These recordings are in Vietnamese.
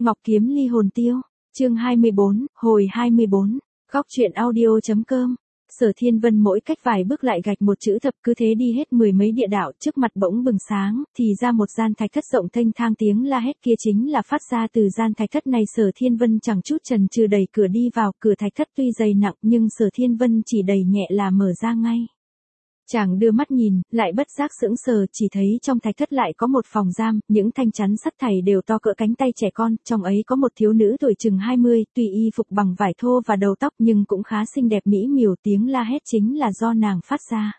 Ngọc Kiếm Ly Hồn Tiêu, chương 24, hồi 24, góc truyện audio.com. Sở Thiên Vân mỗi cách vài bước lại gạch một chữ thập, cứ thế đi hết mười mấy địa đạo, trước mặt bỗng bừng sáng, thì ra một gian thạch thất rộng thênh thang, tiếng la hét kia chính là phát ra từ gian thạch thất này. Sở Thiên Vân chẳng chút chần chừ đẩy cửa đi vào, cửa thạch thất tuy dày nặng nhưng Sở Thiên Vân chỉ đẩy nhẹ là mở ra ngay. Chàng đưa mắt nhìn, lại bất giác sững sờ, chỉ thấy trong thạch thất lại có một phòng giam, những thanh chắn sắt thảy đều to cỡ cánh tay trẻ con, trong ấy có một thiếu nữ tuổi chừng 20, tuy y phục bằng vải thô và đầu tóc nhưng cũng khá xinh đẹp mỹ miều, tiếng la hét chính là do nàng phát ra.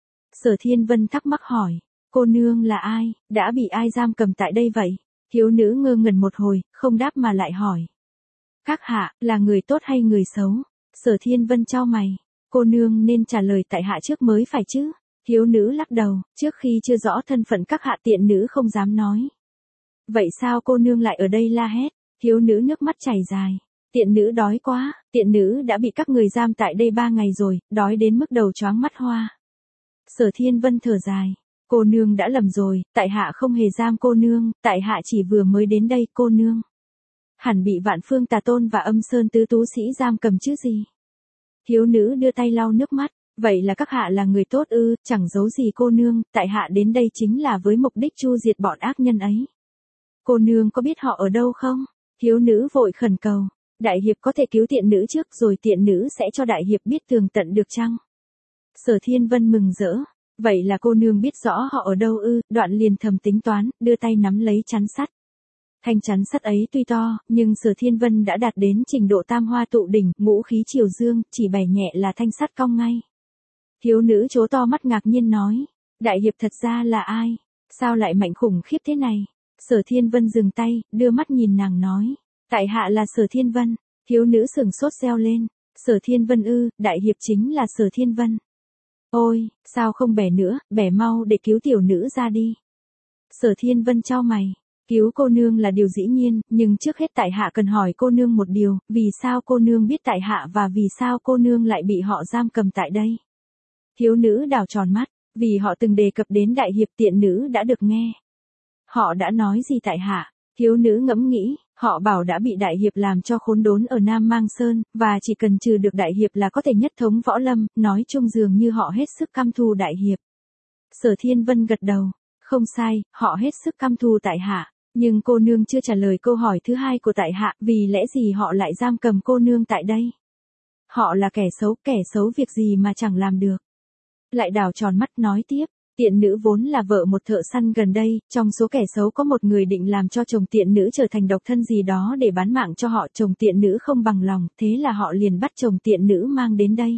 Sở Thiên Vân thắc mắc hỏi, cô nương là ai, đã bị ai giam cầm tại đây vậy? Thiếu nữ ngơ ngẩn một hồi, không đáp mà lại hỏi. Các hạ, là người tốt hay người xấu? Sở Thiên Vân chau mày. Cô nương nên trả lời tại hạ trước mới phải chứ. Thiếu nữ lắc đầu, trước khi chưa rõ thân phận các hạ tiện nữ không dám nói. Vậy sao cô nương lại ở đây la hét? Thiếu nữ nước mắt chảy dài. Tiện nữ đói quá, tiện nữ đã bị các người giam tại đây 3 ngày rồi, đói đến mức đầu choáng mắt hoa. Sở Thiên Vân thở dài. Cô nương đã lầm rồi, tại hạ không hề giam cô nương, tại hạ chỉ vừa mới đến đây. Cô nương hẳn bị Vạn Phương Tà Tôn và Âm Sơn Tứ Tú Sĩ giam cầm chứ gì. Thiếu nữ đưa tay lau nước mắt, vậy là các hạ là người tốt ư? Chẳng giấu gì cô nương, tại hạ đến đây chính là với mục đích chu diệt bọn ác nhân ấy. Cô nương có biết họ ở đâu không? Thiếu nữ vội khẩn cầu, đại hiệp có thể cứu tiện nữ trước rồi tiện nữ sẽ cho đại hiệp biết tường tận được chăng? Sở Thiên Vân mừng rỡ, vậy là cô nương biết rõ họ ở đâu ư? Đoạn liền thầm tính toán, đưa tay nắm lấy chắn sắt. Thanh chắn sắt ấy tuy to, nhưng Sở Thiên Vân đã đạt đến trình độ tam hoa tụ đỉnh, ngũ khí triều dương, chỉ bẻ nhẹ là thanh sắt cong ngay. Thiếu nữ trố to mắt ngạc nhiên nói, đại hiệp thật ra là ai? Sao lại mạnh khủng khiếp thế này? Sở Thiên Vân dừng tay, đưa mắt nhìn nàng nói, tại hạ là Sở Thiên Vân. Thiếu nữ sừng sốt reo lên, Sở Thiên Vân ư? Đại hiệp chính là Sở Thiên Vân. Ôi, sao không bẻ nữa, bẻ mau để cứu tiểu nữ ra đi. Sở Thiên Vân chau mày. Cứu cô nương là điều dĩ nhiên, nhưng trước hết tại hạ cần hỏi cô nương một điều, vì sao cô nương biết tại hạ và vì sao cô nương lại bị họ giam cầm tại đây? Thiếu nữ đảo tròn mắt, vì họ từng đề cập đến đại hiệp, tiện nữ đã được nghe. Họ đã nói gì tại hạ? Thiếu nữ ngẫm nghĩ, họ bảo đã bị đại hiệp làm cho khốn đốn ở Nam Mang Sơn, và chỉ cần trừ được đại hiệp là có thể nhất thống võ lâm, nói chung dường như họ hết sức căm thù đại hiệp. Sở Thiên Vân gật đầu, không sai, họ hết sức căm thù tại hạ. Nhưng cô nương chưa trả lời câu hỏi thứ hai của tại hạ, vì lẽ gì họ lại giam cầm cô nương tại đây? Họ là kẻ xấu việc gì mà chẳng làm được. Lại đảo tròn mắt nói tiếp, tiện nữ vốn là vợ một thợ săn gần đây, trong số kẻ xấu có một người định làm cho chồng tiện nữ trở thành độc thân gì đó để bán mạng cho họ, chồng tiện nữ không bằng lòng, thế là họ liền bắt chồng tiện nữ mang đến đây.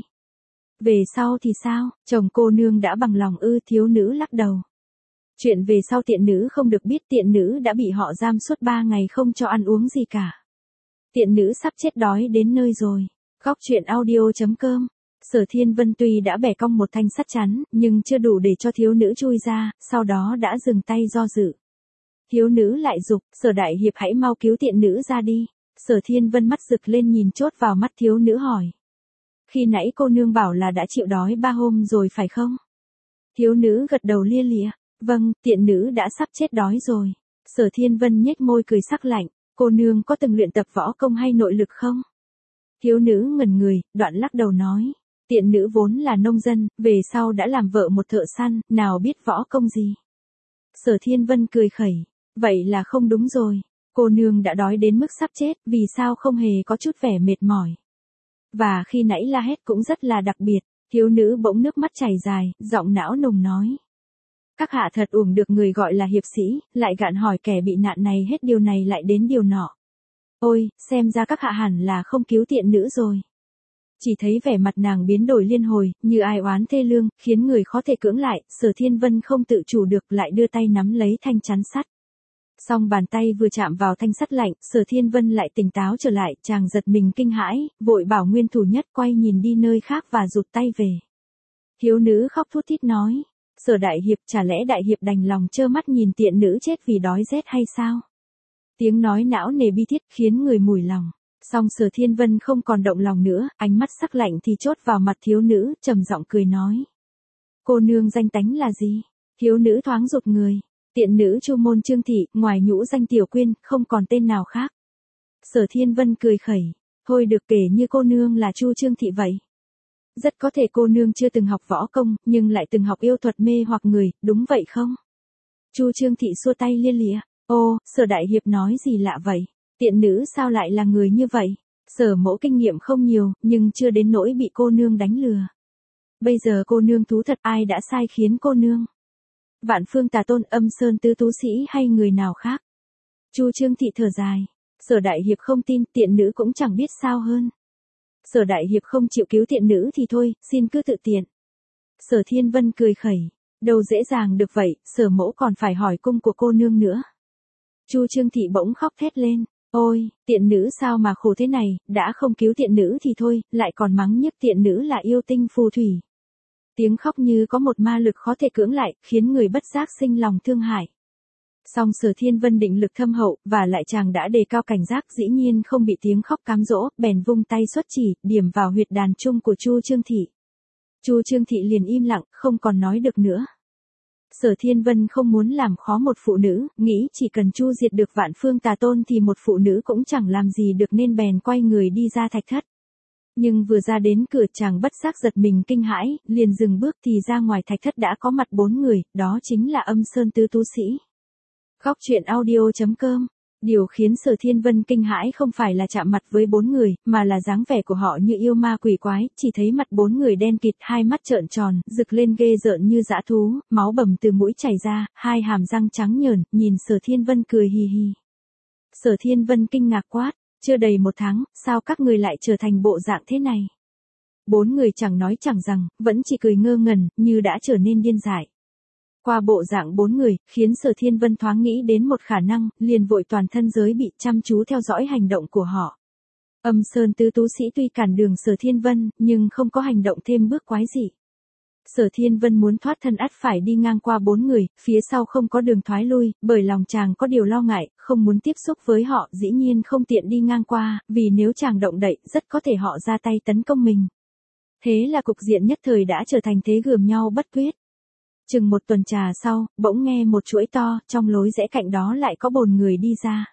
Về sau thì sao, chồng cô nương đã bằng lòng ư? Thiếu nữ lắc đầu. Chuyện về sau tiện nữ không được biết, tiện nữ đã bị họ giam suốt 3 ngày không cho ăn uống gì cả. Tiện nữ sắp chết đói đến nơi rồi. Góc truyện audio.com. Sở Thiên Vân tuy đã bẻ cong một thanh sắt chắn, nhưng chưa đủ để cho thiếu nữ chui ra, sau đó đã dừng tay do dự. Thiếu nữ lại giục, Sở đại hiệp hãy mau cứu tiện nữ ra đi. Sở Thiên Vân mắt rực lên nhìn chốt vào mắt thiếu nữ hỏi. Khi nãy cô nương bảo là đã chịu đói 3 hôm rồi phải không? Thiếu nữ gật đầu lia lịa. Vâng, tiện nữ đã sắp chết đói rồi. Sở Thiên Vân nhếch môi cười sắc lạnh, cô nương có từng luyện tập võ công hay nội lực không? Thiếu nữ ngẩn người, đoạn lắc đầu nói, tiện nữ vốn là nông dân, về sau đã làm vợ một thợ săn, nào biết võ công gì. Sở Thiên Vân cười khẩy, vậy là không đúng rồi, cô nương đã đói đến mức sắp chết, vì sao không hề có chút vẻ mệt mỏi. Và khi nãy la hét cũng rất là đặc biệt, thiếu nữ bỗng nước mắt chảy dài, giọng não nùng nói. Các hạ thật uổng được người gọi là hiệp sĩ, lại gạn hỏi kẻ bị nạn này hết điều này lại đến điều nọ. Ôi, xem ra các hạ hẳn là không cứu tiện nữ rồi. Chỉ thấy vẻ mặt nàng biến đổi liên hồi, như ai oán thê lương, khiến người khó thể cưỡng lại, Sở Thiên Vân không tự chủ được lại đưa tay nắm lấy thanh chắn sắt. Song bàn tay vừa chạm vào thanh sắt lạnh, Sở Thiên Vân lại tỉnh táo trở lại, chàng giật mình kinh hãi, vội bảo nguyên thủ nhất quay nhìn đi nơi khác và rụt tay về. Thiếu nữ khóc thút thít nói. Sở đại hiệp, chả lẽ đại hiệp đành lòng trơ mắt nhìn tiện nữ chết vì đói rét hay sao? Tiếng nói não nề bi thiết khiến người mủi lòng. Song Sở Thiên Vân không còn động lòng nữa, ánh mắt sắc lạnh thì chốt vào mặt thiếu nữ, trầm giọng cười nói. Cô nương danh tánh là gì? Thiếu nữ thoáng rụt người. Tiện nữ Chu Môn Trương Thị, ngoài nhũ danh Tiểu Quyên, không còn tên nào khác. Sở Thiên Vân cười khẩy, thôi được, kể như cô nương là Chu Trương Thị vậy. Rất có thể cô nương chưa từng học võ công, nhưng lại từng học yêu thuật mê hoặc người, đúng vậy không? Chu Trương Thị xua tay lia lịa, ô, Sở đại hiệp nói gì lạ vậy? Tiện nữ sao lại là người như vậy? Sở mẫu kinh nghiệm không nhiều, nhưng chưa đến nỗi bị cô nương đánh lừa. Bây giờ cô nương thú thật, ai đã sai khiến cô nương? Vạn Phương Tà Tôn, Âm Sơn Tứ Tú Sĩ hay người nào khác? Chu Trương Thị thở dài, Sở đại hiệp không tin, tiện nữ cũng chẳng biết sao hơn. Sở đại hiệp không chịu cứu tiện nữ thì thôi, xin cứ tự tiện. Sở Thiên Vân cười khẩy, đâu dễ dàng được vậy, Sở mẫu còn phải hỏi cung của cô nương nữa. Chu Trương Thị bỗng khóc thét lên, ôi, tiện nữ sao mà khổ thế này, đã không cứu tiện nữ thì thôi, lại còn mắng nhức tiện nữ là yêu tinh phù thủy. Tiếng khóc như có một ma lực khó thể cưỡng lại, khiến người bất giác sinh lòng thương hại. Song Sở Thiên Vân định lực thâm hậu, và lại chàng đã đề cao cảnh giác, dĩ nhiên không bị tiếng khóc cám dỗ, bèn vung tay xuất chỉ, điểm vào huyệt đàn trung của Chu Trương Thị. Chu Trương Thị liền im lặng, không còn nói được nữa. Sở Thiên Vân không muốn làm khó một phụ nữ, nghĩ chỉ cần chu diệt được Vạn Phương Tà Tôn thì một phụ nữ cũng chẳng làm gì được, nên bèn quay người đi ra thạch thất. Nhưng vừa ra đến cửa chàng bất giác giật mình kinh hãi, liền dừng bước thì ra ngoài thạch thất đã có mặt 4 người, đó chính là Âm Sơn Tứ Tú Sĩ. Góc truyện audio.com. Điều khiến Sở Thiên Vân kinh hãi không phải là chạm mặt với 4 người, mà là dáng vẻ của họ như yêu ma quỷ quái, chỉ thấy mặt 4 người đen kịt, hai mắt trợn tròn, rực lên ghê rợn như dã thú, máu bầm từ mũi chảy ra, hai hàm răng trắng nhờn, nhìn Sở Thiên Vân cười hì hì. Sở Thiên Vân kinh ngạc quát, chưa đầy 1 tháng, sao các người lại trở thành bộ dạng thế này? 4 người chẳng nói chẳng rằng, vẫn chỉ cười ngơ ngẩn, như đã trở nên điên dại. Qua bộ dạng 4 người, khiến Sở Thiên Vân thoáng nghĩ đến một khả năng, liền vội toàn thân giới bị chăm chú theo dõi hành động của họ. Âm Sơn Tứ Tú Sĩ tuy cản đường Sở Thiên Vân, nhưng không có hành động thêm bước quái dị. Sở Thiên Vân muốn thoát thân ắt phải đi ngang qua 4 người, phía sau không có đường thoái lui, bởi lòng chàng có điều lo ngại, không muốn tiếp xúc với họ, dĩ nhiên không tiện đi ngang qua, vì nếu chàng động đậy, rất có thể họ ra tay tấn công mình. Thế là cục diện nhất thời đã trở thành thế gườm nhau bất quyết. Chừng 1 tuần trà sau, bỗng nghe một chuỗi to, trong lối rẽ cạnh đó lại có bồn người đi ra.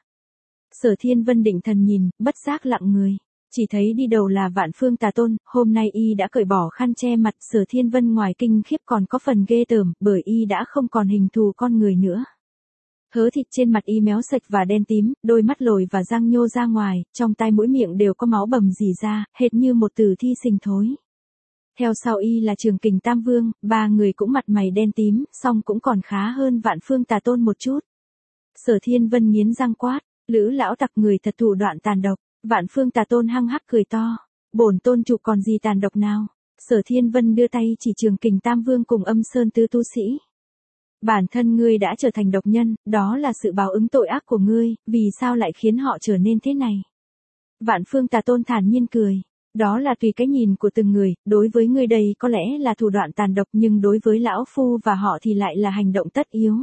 Sở Thiên Vân định thần nhìn, bất giác lặng người. Chỉ thấy đi đầu là Vạn Phương Tà Tôn, hôm nay y đã cởi bỏ khăn che mặt. Sở Thiên Vân ngoài kinh khiếp còn có phần ghê tởm, bởi y đã không còn hình thù con người nữa. Hớ thịt trên mặt y méo sạch và đen tím, đôi mắt lồi và răng nhô ra ngoài, trong tai mũi miệng đều có máu bầm rỉ ra, hệt như một tử thi sinh thối. Theo sau y là Trường Kình Tam Vương, 3 người cũng mặt mày đen tím, song cũng còn khá hơn Vạn Phương Tà Tôn một chút. Sở Thiên Vân nghiến răng quát, Lữ lão tặc, người thật thủ đoạn tàn độc. Vạn Phương Tà Tôn hăng hắc cười to, bổn tôn chủ còn gì tàn độc nào? Sở Thiên Vân đưa tay chỉ Trường Kình Tam Vương cùng Âm Sơn Tứ Tú Sĩ. Bản thân ngươi đã trở thành độc nhân, đó là sự báo ứng tội ác của ngươi, vì sao lại khiến họ trở nên thế này? Vạn Phương Tà Tôn thản nhiên cười. Đó là tùy cái nhìn của từng người, đối với ngươi đây có lẽ là thủ đoạn tàn độc, nhưng đối với lão phu và họ thì lại là hành động tất yếu.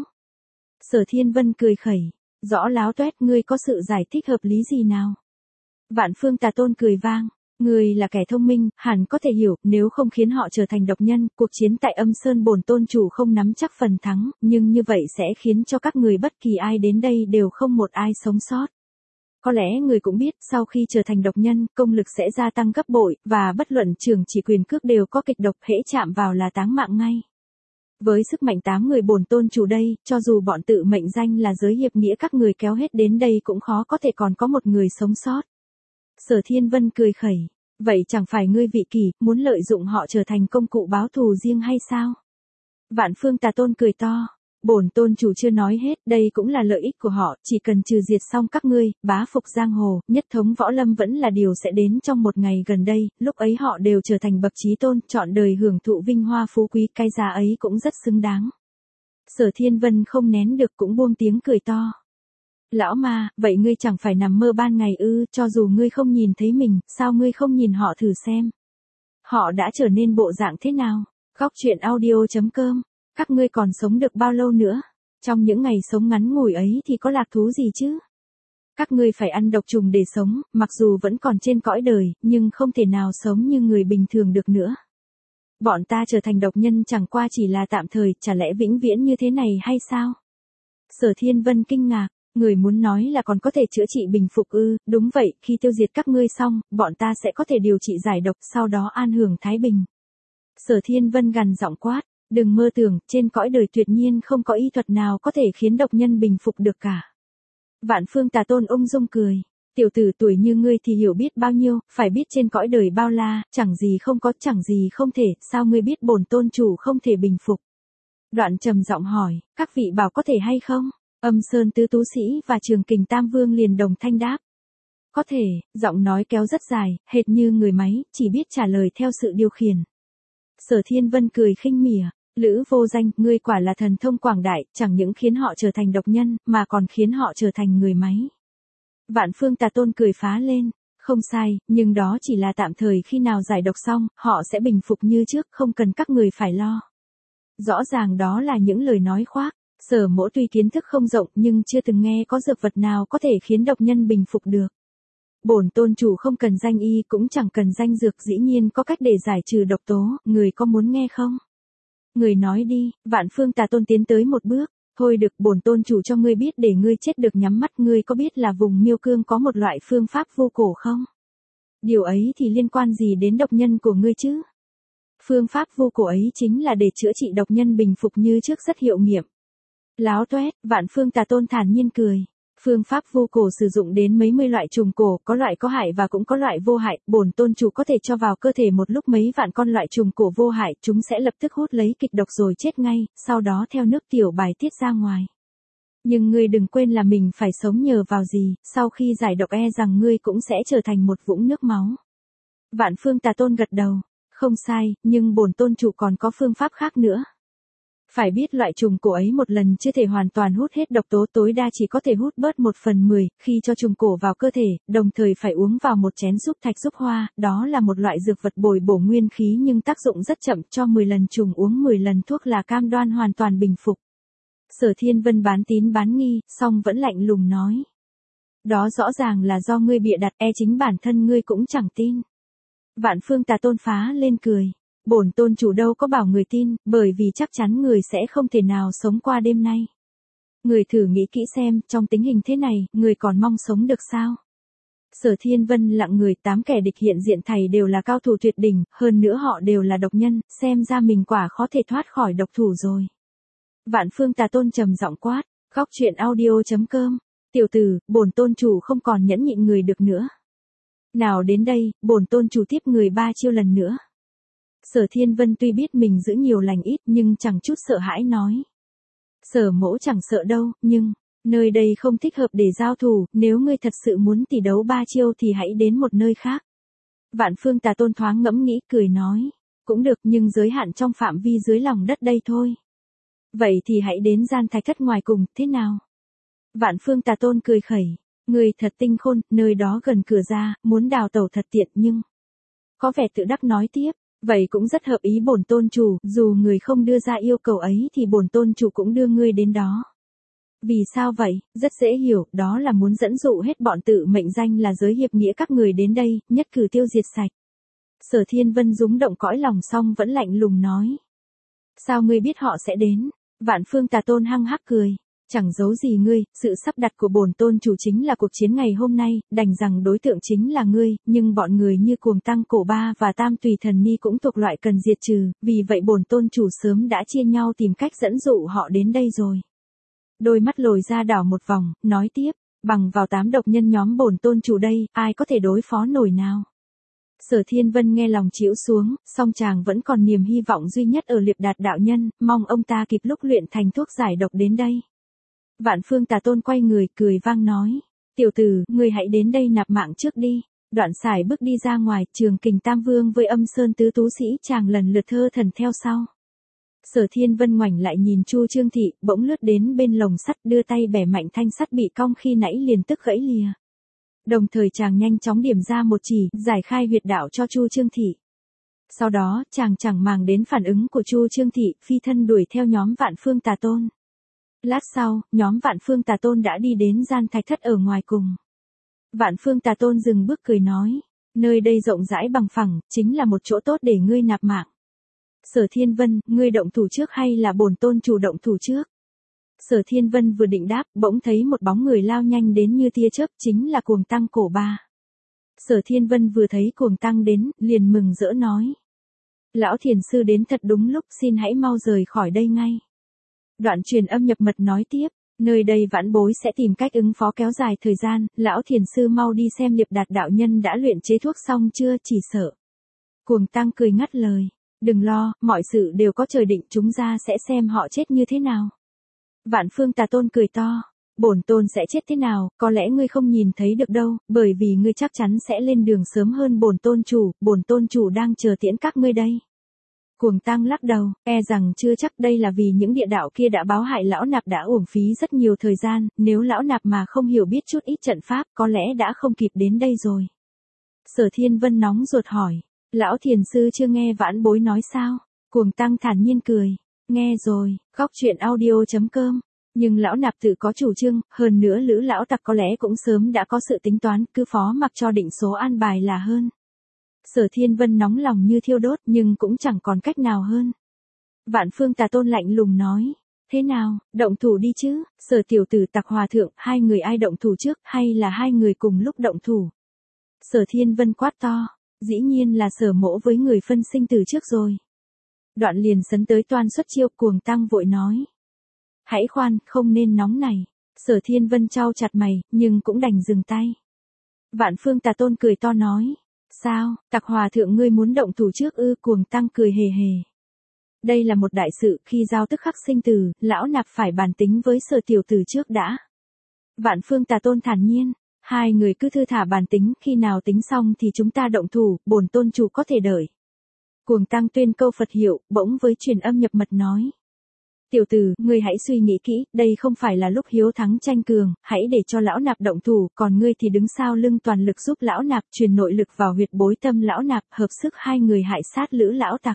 Sở Thiên Vân cười khẩy, rõ láo toét, ngươi có sự giải thích hợp lý gì nào? Vạn Phương Tà Tôn cười vang, ngươi là kẻ thông minh, hẳn có thể hiểu, nếu không khiến họ trở thành độc nhân, cuộc chiến tại Âm Sơn bổn tôn chủ không nắm chắc phần thắng, nhưng như vậy sẽ khiến cho các người bất kỳ ai đến đây đều không một ai sống sót. Có lẽ người cũng biết, sau khi trở thành độc nhân, công lực sẽ gia tăng gấp bội, và bất luận trường chỉ quyền cước đều có kịch độc, hễ chạm vào là táng mạng ngay. Với sức mạnh 8 người bổn tôn chủ đây, cho dù bọn tự mệnh danh là giới hiệp nghĩa các người kéo hết đến đây cũng khó có thể còn có một người sống sót. Sở Thiên Vân cười khẩy, vậy chẳng phải ngươi vị kỷ, muốn lợi dụng họ trở thành công cụ báo thù riêng hay sao? Vạn Phương Tà Tôn cười to. Bổn tôn chủ chưa nói hết, đây cũng là lợi ích của họ, chỉ cần trừ diệt xong các ngươi, bá phục giang hồ, nhất thống võ lâm vẫn là điều sẽ đến trong một ngày gần đây, lúc ấy họ đều trở thành bậc chí tôn, trọn đời hưởng thụ vinh hoa phú quý, cái giá ấy cũng rất xứng đáng. Sở Thiên Vân không nén được cũng buông tiếng cười to. Lão ma, vậy ngươi chẳng phải nằm mơ ban ngày ư? Cho dù ngươi không nhìn thấy mình, sao ngươi không nhìn họ thử xem? Họ đã trở nên bộ dạng thế nào? Góc truyện audio.com. Các ngươi còn sống được bao lâu nữa? Trong những ngày sống ngắn ngủi ấy thì có lạc thú gì chứ? Các ngươi phải ăn độc trùng để sống, mặc dù vẫn còn trên cõi đời, nhưng không thể nào sống như người bình thường được nữa. Bọn ta trở thành độc nhân chẳng qua chỉ là tạm thời, chả lẽ vĩnh viễn như thế này hay sao? Sở Thiên Vân kinh ngạc, Người muốn nói là còn có thể chữa trị bình phục ư? Đúng vậy, khi tiêu diệt các ngươi xong, bọn ta sẽ có thể điều trị giải độc, sau đó an hưởng thái bình. Sở Thiên Vân gằn giọng quát, đừng mơ tưởng, trên cõi đời tuyệt nhiên không có y thuật nào có thể khiến độc nhân bình phục được cả. Vạn Phương Tà Tôn ung dung cười, tiểu tử tuổi như ngươi thì hiểu biết bao nhiêu, phải biết trên cõi đời bao la, chẳng gì không có, chẳng gì không thể, sao ngươi biết bổn tôn chủ không thể bình phục? Đoạn trầm giọng hỏi, các vị bảo có thể hay không? Âm Sơn Tứ Tú Sĩ và Trường Kình Tam Vương liền đồng thanh đáp. Có thể, giọng nói kéo rất dài, hệt như người máy, chỉ biết trả lời theo sự điều khiển. Sở Thiên Vân cười khinh mỉa, Lữ Vô Danh, ngươi quả là thần thông quảng đại, chẳng những khiến họ trở thành độc nhân, mà còn khiến họ trở thành người máy. Vạn Phương Tà Tôn cười phá lên, không sai, nhưng đó chỉ là tạm thời, khi nào giải độc xong, họ sẽ bình phục như trước, không cần các người phải lo. Rõ ràng đó là những lời nói khoác. Sở Mỗ tuy kiến thức không rộng nhưng chưa từng nghe có dược vật nào có thể khiến độc nhân bình phục được. Bổn tôn chủ không cần danh y cũng chẳng cần danh dược, dĩ nhiên có cách để giải trừ độc tố, người có muốn nghe không? Người nói đi. Vạn Phương Tà Tôn tiến tới một bước. Thôi được, bổn tôn chủ cho ngươi biết để ngươi chết được nhắm mắt. Ngươi có biết là vùng Miêu Cương có một loại phương pháp vô cổ không? Điều ấy thì liên quan gì đến độc nhân của ngươi chứ? Phương pháp vô cổ ấy chính là để chữa trị độc nhân bình phục như trước, rất hiệu nghiệm. Láo toét, Vạn Phương Tà Tôn thản nhiên cười. Phương pháp vô cổ sử dụng đến mấy mươi loại trùng cổ, có loại có hại và cũng có loại vô hại, bổn tôn chủ có thể cho vào cơ thể một lúc mấy vạn con loại trùng cổ vô hại, chúng sẽ lập tức hút lấy kịch độc rồi chết ngay, sau đó theo nước tiểu bài tiết ra ngoài. Nhưng ngươi đừng quên là mình phải sống nhờ vào gì, sau khi giải độc rằng ngươi cũng sẽ trở thành một vũng nước máu. Vạn Phương Tà Tôn gật đầu, không sai, nhưng bổn tôn chủ còn có phương pháp khác nữa. Phải biết loại trùng cổ ấy một lần chưa thể hoàn toàn hút hết độc tố, tối đa chỉ có thể hút bớt 1/10, khi cho trùng cổ vào cơ thể, đồng thời phải uống vào một chén súp thạch súp hoa, đó là một loại dược vật bồi bổ nguyên khí nhưng tác dụng rất chậm, cho 10 lần trùng uống 10 lần thuốc là cam đoan hoàn toàn bình phục. Sở Thiên Vân bán tín bán nghi, song vẫn lạnh lùng nói. Đó rõ ràng là do ngươi bịa đặt, chính bản thân ngươi cũng chẳng tin. Vạn Phương Tà Tôn phá lên cười. Bổn tôn chủ đâu có bảo người tin, bởi vì chắc chắn người sẽ không thể nào sống qua đêm nay. Người thử nghĩ kỹ xem, trong tình hình thế này, người còn mong sống được sao? Sở Thiên Vân lặng người, 8 kẻ địch hiện diện thầy đều là cao thủ tuyệt đỉnh, hơn nữa họ đều là độc nhân, xem ra mình quả khó thể thoát khỏi độc thủ rồi. Vạn Phương Tà Tôn trầm giọng quát, góc truyện audio.com, tiểu tử, bổn tôn chủ không còn nhẫn nhịn người được nữa. Nào đến đây, bổn tôn chủ tiếp người 3 chiêu lần nữa. Sở Thiên Vân tuy biết mình giữ nhiều lành ít nhưng chẳng chút sợ hãi nói. Sở Mỗ chẳng sợ đâu, nhưng, nơi đây không thích hợp để giao thủ, nếu ngươi thật sự muốn tỷ đấu 3 chiêu thì hãy đến một nơi khác. Vạn Phương Tà Tôn thoáng ngẫm nghĩ, cười nói, cũng được nhưng giới hạn trong phạm vi dưới lòng đất đây thôi. Vậy thì hãy đến gian thạch thất ngoài cùng, thế nào? Vạn Phương Tà Tôn cười khẩy, ngươi thật tinh khôn, nơi đó gần cửa ra, muốn đào tẩu thật tiện nhưng... Có vẻ tự đắc nói tiếp. Vậy cũng rất hợp ý bổn tôn chủ, dù người không đưa ra yêu cầu ấy thì bổn tôn chủ cũng đưa ngươi đến đó. Vì sao vậy? Rất dễ hiểu, đó là muốn dẫn dụ hết bọn tự mệnh danh là giới hiệp nghĩa các người đến đây, nhất cử tiêu diệt sạch. Sở Thiên Vân rúng động cõi lòng xong vẫn lạnh lùng nói. Sao ngươi biết họ sẽ đến? Vạn Phương Tà Tôn hăng hắc cười. Chẳng giấu gì ngươi, sự sắp đặt của bổn tôn chủ chính là cuộc chiến ngày hôm nay, đành rằng đối tượng chính là ngươi, nhưng bọn người như Cuồng Tăng Cổ Ba và Tam Tùy Thần Ni cũng thuộc loại cần diệt trừ, vì vậy bổn tôn chủ sớm đã chia nhau tìm cách dẫn dụ họ đến đây rồi. Đôi mắt lồi ra đảo một vòng, nói tiếp, bằng vào 8 độc nhân nhóm bổn tôn chủ đây, ai có thể đối phó nổi nào? Sở Thiên Vân nghe lòng chịu xuống, song chàng vẫn còn niềm hy vọng duy nhất ở Liệp Đạt đạo nhân, mong ông ta kịp lúc luyện thành thuốc giải độc đến đây. Vạn Phương Tà Tôn quay người, cười vang nói, tiểu tử, ngươi hãy đến đây nạp mạng trước đi. Đoạn xài bước đi ra ngoài, Trường Kình Tam Vương với Âm Sơn Tứ Tú Sĩ chàng lần lượt thơ thần theo sau. Sở Thiên Vân ngoảnh lại nhìn Chu Trương Thị, bỗng lướt đến bên lồng sắt, đưa tay bẻ mạnh thanh sắt bị cong khi nãy liền tức gãy lìa. Đồng thời chàng nhanh chóng điểm ra một chỉ, giải khai huyệt đạo cho Chu Trương Thị. Sau đó, chàng chẳng màng đến phản ứng của Chu Trương Thị, phi thân đuổi theo nhóm Vạn Phương Tà Tôn. Lát sau, nhóm Vạn Phương Tà Tôn đã đi đến gian thạch thất ở ngoài cùng. Vạn Phương Tà Tôn dừng bước cười nói, nơi đây rộng rãi bằng phẳng, chính là một chỗ tốt để ngươi nạp mạng. Sở Thiên Vân, ngươi động thủ trước hay là bổn tôn chủ động thủ trước? Sở Thiên Vân vừa định đáp, bỗng thấy một bóng người lao nhanh đến như tia chớp, chính là Cuồng Tăng cổ ba. Sở Thiên Vân vừa thấy Cuồng Tăng đến, liền mừng rỡ nói. Lão thiền sư đến thật đúng lúc, xin hãy mau rời khỏi đây ngay. Đoạn truyền âm nhập mật nói tiếp, nơi đây vãn bối sẽ tìm cách ứng phó kéo dài thời gian, lão thiền sư mau đi xem Liệp Đạt đạo nhân đã luyện chế thuốc xong chưa, chỉ sợ. Cuồng Tăng cười ngắt lời, đừng lo, mọi sự đều có trời định, chúng ta sẽ xem họ chết như thế nào. Vạn Phương Tà Tôn cười to, bổn tôn sẽ chết thế nào, có lẽ ngươi không nhìn thấy được đâu, bởi vì ngươi chắc chắn sẽ lên đường sớm hơn bổn tôn chủ đang chờ tiễn các ngươi đây. Cuồng Tăng lắc đầu, e rằng chưa chắc, đây là vì những địa đạo kia đã báo hại lão nạp đã uổng phí rất nhiều thời gian, nếu lão nạp mà không hiểu biết chút ít trận pháp, có lẽ đã không kịp đến đây rồi. Sở Thiên Vân nóng ruột hỏi, lão thiền sư chưa nghe vãn bối nói sao? Cuồng Tăng thản nhiên cười, nghe rồi, góc truyện audio.com. Nhưng lão nạp tự có chủ trương, hơn nữa Lữ lão tặc có lẽ cũng sớm đã có sự tính toán, cứ phó mặc cho định số an bài là hơn. Sở Thiên Vân nóng lòng như thiêu đốt, nhưng cũng chẳng còn cách nào hơn. Vạn Phương Tà Tôn lạnh lùng nói, thế nào, động thủ đi chứ? Sở tiểu tử Tặc hòa thượng, hai người ai động thủ trước, hay là hai người cùng lúc động thủ? Sở Thiên Vân quát to, dĩ nhiên là Sở mỗ với người phân sinh từ trước rồi. Đoạn liền sấn tới toan xuất chiêu. Cuồng Tăng vội nói, hãy khoan, không nên nóng này. Sở Thiên Vân chau chặt mày, nhưng cũng đành dừng tay. Vạn Phương Tà Tôn cười to nói, sao, Tặc hòa thượng ngươi muốn động thủ trước ư? Cuồng Tăng cười hề hề. Đây là một đại sự, khi giao tức khắc sinh tử, lão nạp phải bàn tính với Sở tiểu tử trước đã. Vạn Phương Tà Tôn thản nhiên, hai người cứ thư thả bàn tính, khi nào tính xong thì chúng ta động thủ, bổn tôn chủ có thể đợi. Cuồng Tăng tuyên câu Phật hiệu, bỗng với truyền âm nhập mật nói. Tiểu tử, ngươi hãy suy nghĩ kỹ, đây không phải là lúc hiếu thắng tranh cường, hãy để cho lão nạp động thủ, còn ngươi thì đứng sau lưng toàn lực giúp lão nạp, truyền nội lực vào huyệt bối tâm lão nạp, hợp sức hai người hại sát Lữ lão tặc.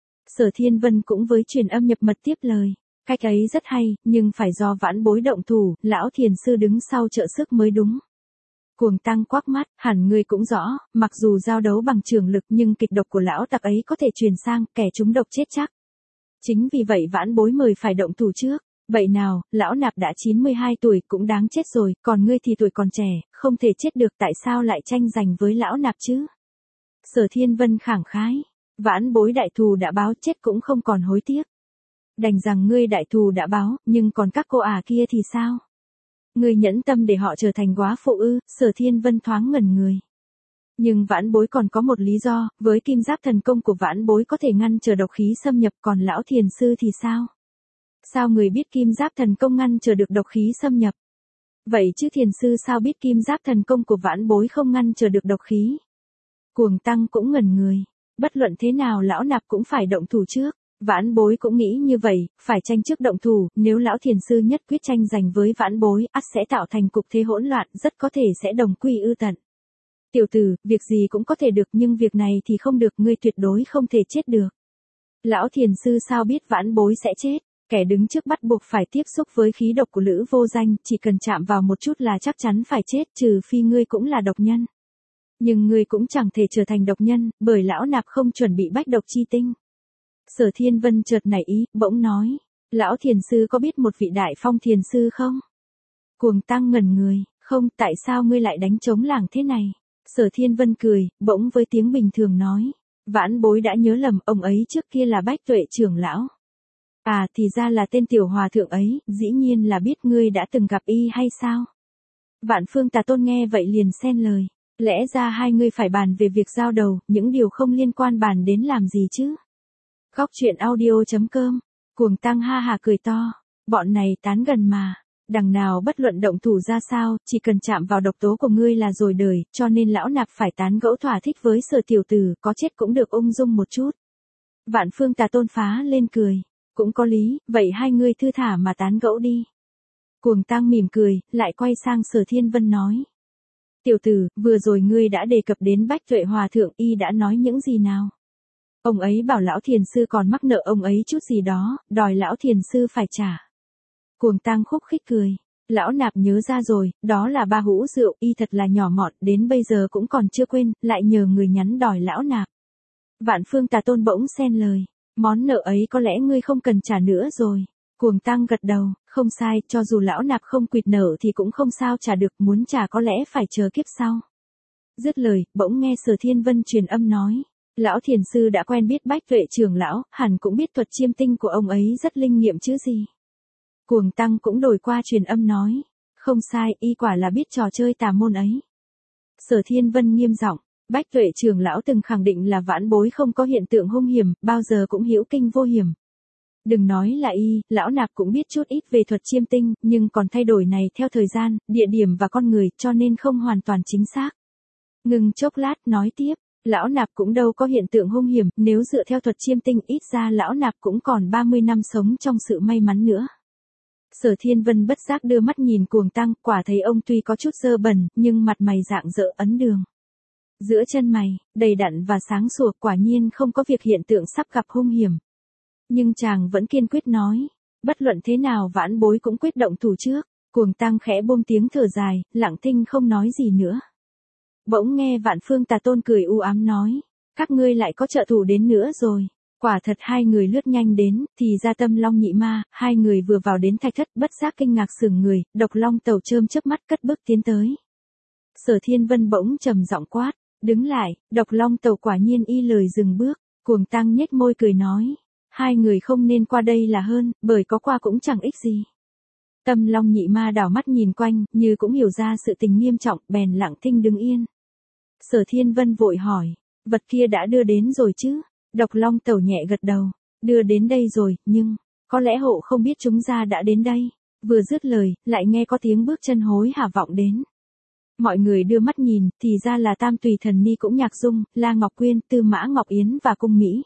Sở Thiên Vân cũng với truyền âm nhập mật tiếp lời, cách ấy rất hay, nhưng phải do vãn bối động thủ, lão thiền sư đứng sau trợ sức mới đúng. Cuồng Tăng quắc mắt, hẳn ngươi cũng rõ, mặc dù giao đấu bằng trường lực nhưng kịch độc của lão tặc ấy có thể truyền sang, kẻ trúng độc chết chắc. Chính vì vậy vãn bối mời phải động thủ trước. Vậy nào, lão nạp đã 92 tuổi cũng đáng chết rồi, còn ngươi thì tuổi còn trẻ, không thể chết được, tại sao lại tranh giành với lão nạp chứ? Sở Thiên Vân khẳng khái, vãn bối đại thù đã báo, chết cũng không còn hối tiếc. Đành rằng ngươi đại thù đã báo, nhưng còn các cô kia thì sao? Ngươi nhẫn tâm để họ trở thành góa phụ ư? Sở Thiên Vân thoáng ngẩn người. Nhưng vãn bối còn có một lý do, với kim giáp thần công của vãn bối có thể ngăn trở độc khí xâm nhập, còn lão thiền sư thì sao? Sao người biết kim giáp thần công ngăn trở được độc khí xâm nhập? Vậy chứ thiền sư sao biết kim giáp thần công của vãn bối không ngăn trở được độc khí? Cuồng Tăng cũng ngẩn người. Bất luận thế nào lão nạp cũng phải động thủ trước. Vãn bối cũng nghĩ như vậy, phải tranh trước động thủ, nếu lão thiền sư nhất quyết tranh giành với vãn bối, ắt sẽ tạo thành cục thế hỗn loạn, rất có thể sẽ đồng quy ư tận. Tiểu tử, việc gì cũng có thể được nhưng việc này thì không được, ngươi tuyệt đối không thể chết được. Lão thiền sư sao biết vãn bối sẽ chết? Kẻ đứng trước bắt buộc phải tiếp xúc với khí độc của Lữ Vô Danh, chỉ cần chạm vào một chút là chắc chắn phải chết, trừ phi ngươi cũng là độc nhân. Nhưng ngươi cũng chẳng thể trở thành độc nhân, bởi lão nạp không chuẩn bị bách độc chi tinh. Sở Thiên Vân chợt nảy ý, bỗng nói, lão thiền sư có biết một vị đại phong thiền sư không? Cuồng Tăng ngẩn người, không, tại sao ngươi lại đánh trống lảng thế này? Sở Thiên Vân cười, bỗng với tiếng bình thường nói, vãn bối đã nhớ lầm, ông ấy trước kia là Bách Tuệ trưởng lão. À, thì ra là tên tiểu hòa thượng ấy, dĩ nhiên là biết ngươi đã từng gặp y hay sao? Vạn Phương Tà Tôn nghe vậy liền xen lời, lẽ ra hai ngươi phải bàn về việc giao đầu, những điều không liên quan bàn đến làm gì chứ? Góc truyện audio.com. Cuồng Tăng ha hà cười to, bọn này tán gần mà. Đằng nào bất luận động thủ ra sao, chỉ cần chạm vào độc tố của ngươi là rồi đời, cho nên lão nạp phải tán gẫu thỏa thích với Sở tiểu tử, có chết cũng được ung dung một chút. Vạn Phương Tà Tôn phá lên cười, cũng có lý, vậy hai ngươi thư thả mà tán gẫu đi. Cuồng Tăng mỉm cười, lại quay sang Sở Thiên Vân nói. Tiểu tử, vừa rồi ngươi đã đề cập đến Bách Tuệ hòa thượng, y đã nói những gì nào? Ông ấy bảo lão thiền sư còn mắc nợ ông ấy chút gì đó, đòi lão thiền sư phải trả. Cuồng Tăng khúc khích cười, lão nạp nhớ ra rồi, đó là ba hũ rượu, y thật là nhỏ mọn, đến bây giờ cũng còn chưa quên, lại nhờ người nhắn đòi lão nạp. Vạn Phương Tà Tôn bỗng xen lời, món nợ ấy có lẽ ngươi không cần trả nữa rồi. Cuồng Tăng gật đầu, không sai, cho dù lão nạp không quỵt nợ thì cũng không sao trả được, muốn trả có lẽ phải chờ kiếp sau. Dứt lời, bỗng nghe Sở Thiên Vân truyền âm nói. Lão thiền sư đã quen biết Bách Tuệ trưởng lão, hẳn cũng biết thuật chiêm tinh của ông ấy rất linh nghiệm chứ gì. Cuồng Tăng cũng đổi qua truyền âm nói. Không sai, y quả là biết trò chơi tà môn ấy. Sở Thiên Vân nghiêm giọng. Bách Tuệ trưởng lão từng khẳng định là vãn bối không có hiện tượng hung hiểm, bao giờ cũng hữu kinh vô hiểm. Đừng nói là y, lão nạp cũng biết chút ít về thuật chiêm tinh, nhưng còn thay đổi này theo thời gian, địa điểm và con người, cho nên không hoàn toàn chính xác. Ngừng chốc lát, nói tiếp, lão nạp cũng đâu có hiện tượng hung hiểm, nếu dựa theo thuật chiêm tinh ít ra lão nạp cũng còn 30 năm sống trong sự may mắn nữa. Sở Thiên Vân bất giác đưa mắt nhìn Cuồng Tăng, quả thấy ông tuy có chút dơ bẩn, nhưng mặt mày rạng rỡ ấn đường. Giữa chân mày, đầy đặn và sáng sủa, quả nhiên không có việc hiện tượng sắp gặp hung hiểm. Nhưng chàng vẫn kiên quyết nói, bất luận thế nào vãn bối cũng quyết động thủ trước. Cuồng Tăng khẽ buông tiếng thở dài, lặng thinh không nói gì nữa. Bỗng nghe Vạn Phương Tà Tôn cười u ám nói, các ngươi lại có trợ thủ đến nữa rồi. Quả thật hai người lướt nhanh đến, thì ra Tâm Long Nhị Ma, hai người vừa vào đến thạch thất bất giác kinh ngạc sửng người, Độc Long Tẩu chớm chớp mắt cất bước tiến tới. Sở Thiên Vân bỗng trầm giọng quát, đứng lại, Độc Long Tẩu quả nhiên y lời dừng bước. Cuồng Tăng nhếch môi cười nói, hai người không nên qua đây là hơn, bởi có qua cũng chẳng ích gì. Tâm Long Nhị Ma đảo mắt nhìn quanh, như cũng hiểu ra sự tình nghiêm trọng, bèn lặng thinh đứng yên. Sở Thiên Vân vội hỏi, vật kia đã đưa đến rồi chứ? Độc Long Tẩu nhẹ gật đầu, đưa đến đây rồi, nhưng, có lẽ hộ không biết chúng ta đã đến đây. Vừa dứt lời, lại nghe có tiếng bước chân hối hả vọng đến. Mọi người đưa mắt nhìn, thì ra là Tam Tùy Thần Ni cũng Nhạc Dung, La Ngọc Quyên, Tư Mã Ngọc Yến và Cung Mỹ.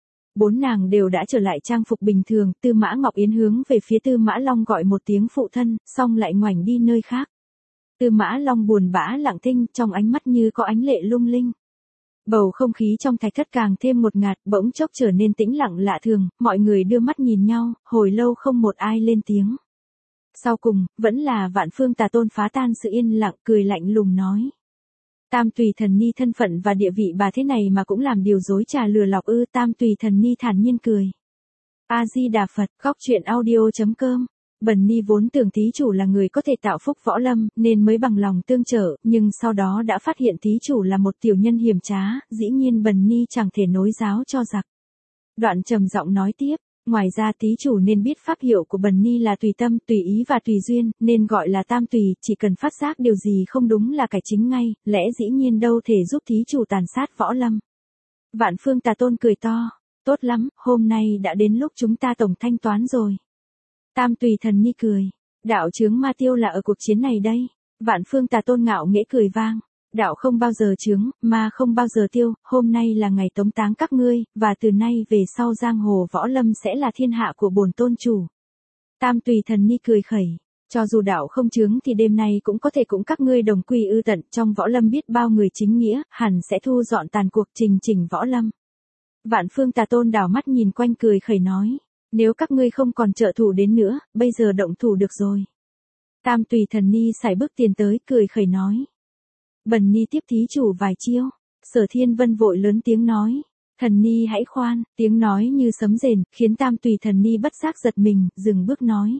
Bốn nàng đều đã trở lại trang phục bình thường, Tư Mã Ngọc Yến hướng về phía Tư Mã Long gọi một tiếng phụ thân, xong lại ngoảnh đi nơi khác. Tư Mã Long buồn bã lặng thinh, trong ánh mắt như có ánh lệ lung linh. Bầu không khí trong thạch thất càng thêm ngột ngạt, bỗng chốc trở nên tĩnh lặng lạ thường, mọi người đưa mắt nhìn nhau, hồi lâu không một ai lên tiếng. Sau cùng, vẫn là Vạn Phương Tà Tôn phá tan sự yên lặng, cười lạnh lùng nói. Tam Tùy Thần Ni thân phận và địa vị bà thế này mà cũng làm điều dối trà lừa lọc ư? Tam Tùy Thần Ni thản nhiên cười. A Di Đà Phật, góc truyện audio.com. Bần Ni vốn tưởng thí chủ là người có thể tạo phúc võ lâm, nên mới bằng lòng tương trợ, nhưng sau đó đã phát hiện thí chủ là một tiểu nhân hiểm trá, dĩ nhiên Bần Ni chẳng thể nối giáo cho giặc. Đoạn trầm giọng nói tiếp, ngoài ra thí chủ nên biết pháp hiệu của Bần Ni là tùy tâm, tùy ý và tùy duyên, nên gọi là tam tùy, chỉ cần phát giác điều gì không đúng là cải chính ngay, lẽ dĩ nhiên đâu thể giúp thí chủ tàn sát võ lâm. Vạn Phương Tà Tôn cười to, tốt lắm, hôm nay đã đến lúc chúng ta tổng thanh toán rồi. Tam Tùy Thần Ni cười, đạo chướng ma tiêu là ở cuộc chiến này đây. Vạn Phương Tà Tôn ngạo nghễ cười vang, đạo không bao giờ chướng, ma không bao giờ tiêu, hôm nay là ngày tống táng các ngươi, và từ nay về sau giang hồ võ lâm sẽ là thiên hạ của bổn tôn chủ. Tam Tùy Thần Ni cười khẩy, cho dù đạo không chướng thì đêm nay cũng có thể cùng các ngươi đồng quy ư tận, trong võ lâm biết bao người chính nghĩa, hẳn sẽ thu dọn tàn cuộc trình võ lâm. Vạn Phương Tà Tôn đảo mắt nhìn quanh cười khẩy nói. Nếu các ngươi không còn trợ thủ đến nữa, bây giờ động thủ được rồi. Tam Tùy Thần Ni sải bước tiền tới, cười khẩy nói. Bần Ni tiếp thí chủ vài chiêu. Sở Thiên Vân vội lớn tiếng nói. Thần Ni hãy khoan, tiếng nói như sấm rền, khiến Tam Tùy Thần Ni bất giác giật mình, dừng bước nói.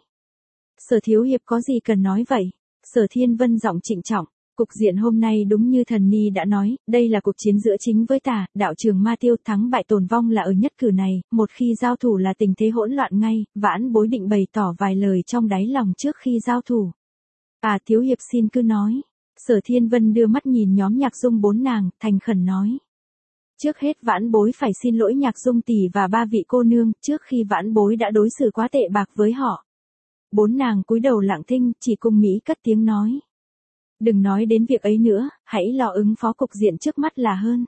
Sở Thiếu Hiệp có gì cần nói vậy? Sở Thiên Vân giọng trịnh trọng. Cục diện hôm nay đúng như Thần Ni đã nói, đây là cuộc chiến giữa chính với tà, đạo trường ma tiêu, thắng bại tồn vong là ở nhất cử này, một khi giao thủ là tình thế hỗn loạn ngay, vãn bối định bày tỏ vài lời trong đáy lòng trước khi giao thủ. À Thiếu Hiệp xin cứ nói. Sở Thiên Vân đưa mắt nhìn nhóm Nhạc Dung bốn nàng, thành khẩn nói. Trước hết vãn bối phải xin lỗi Nhạc Dung tỷ và ba vị cô nương, trước khi vãn bối đã đối xử quá tệ bạc với họ. Bốn nàng cúi đầu lặng thinh, chỉ Cung Mỹ cất tiếng nói. Đừng nói đến việc ấy nữa, hãy lo ứng phó cục diện trước mắt là hơn.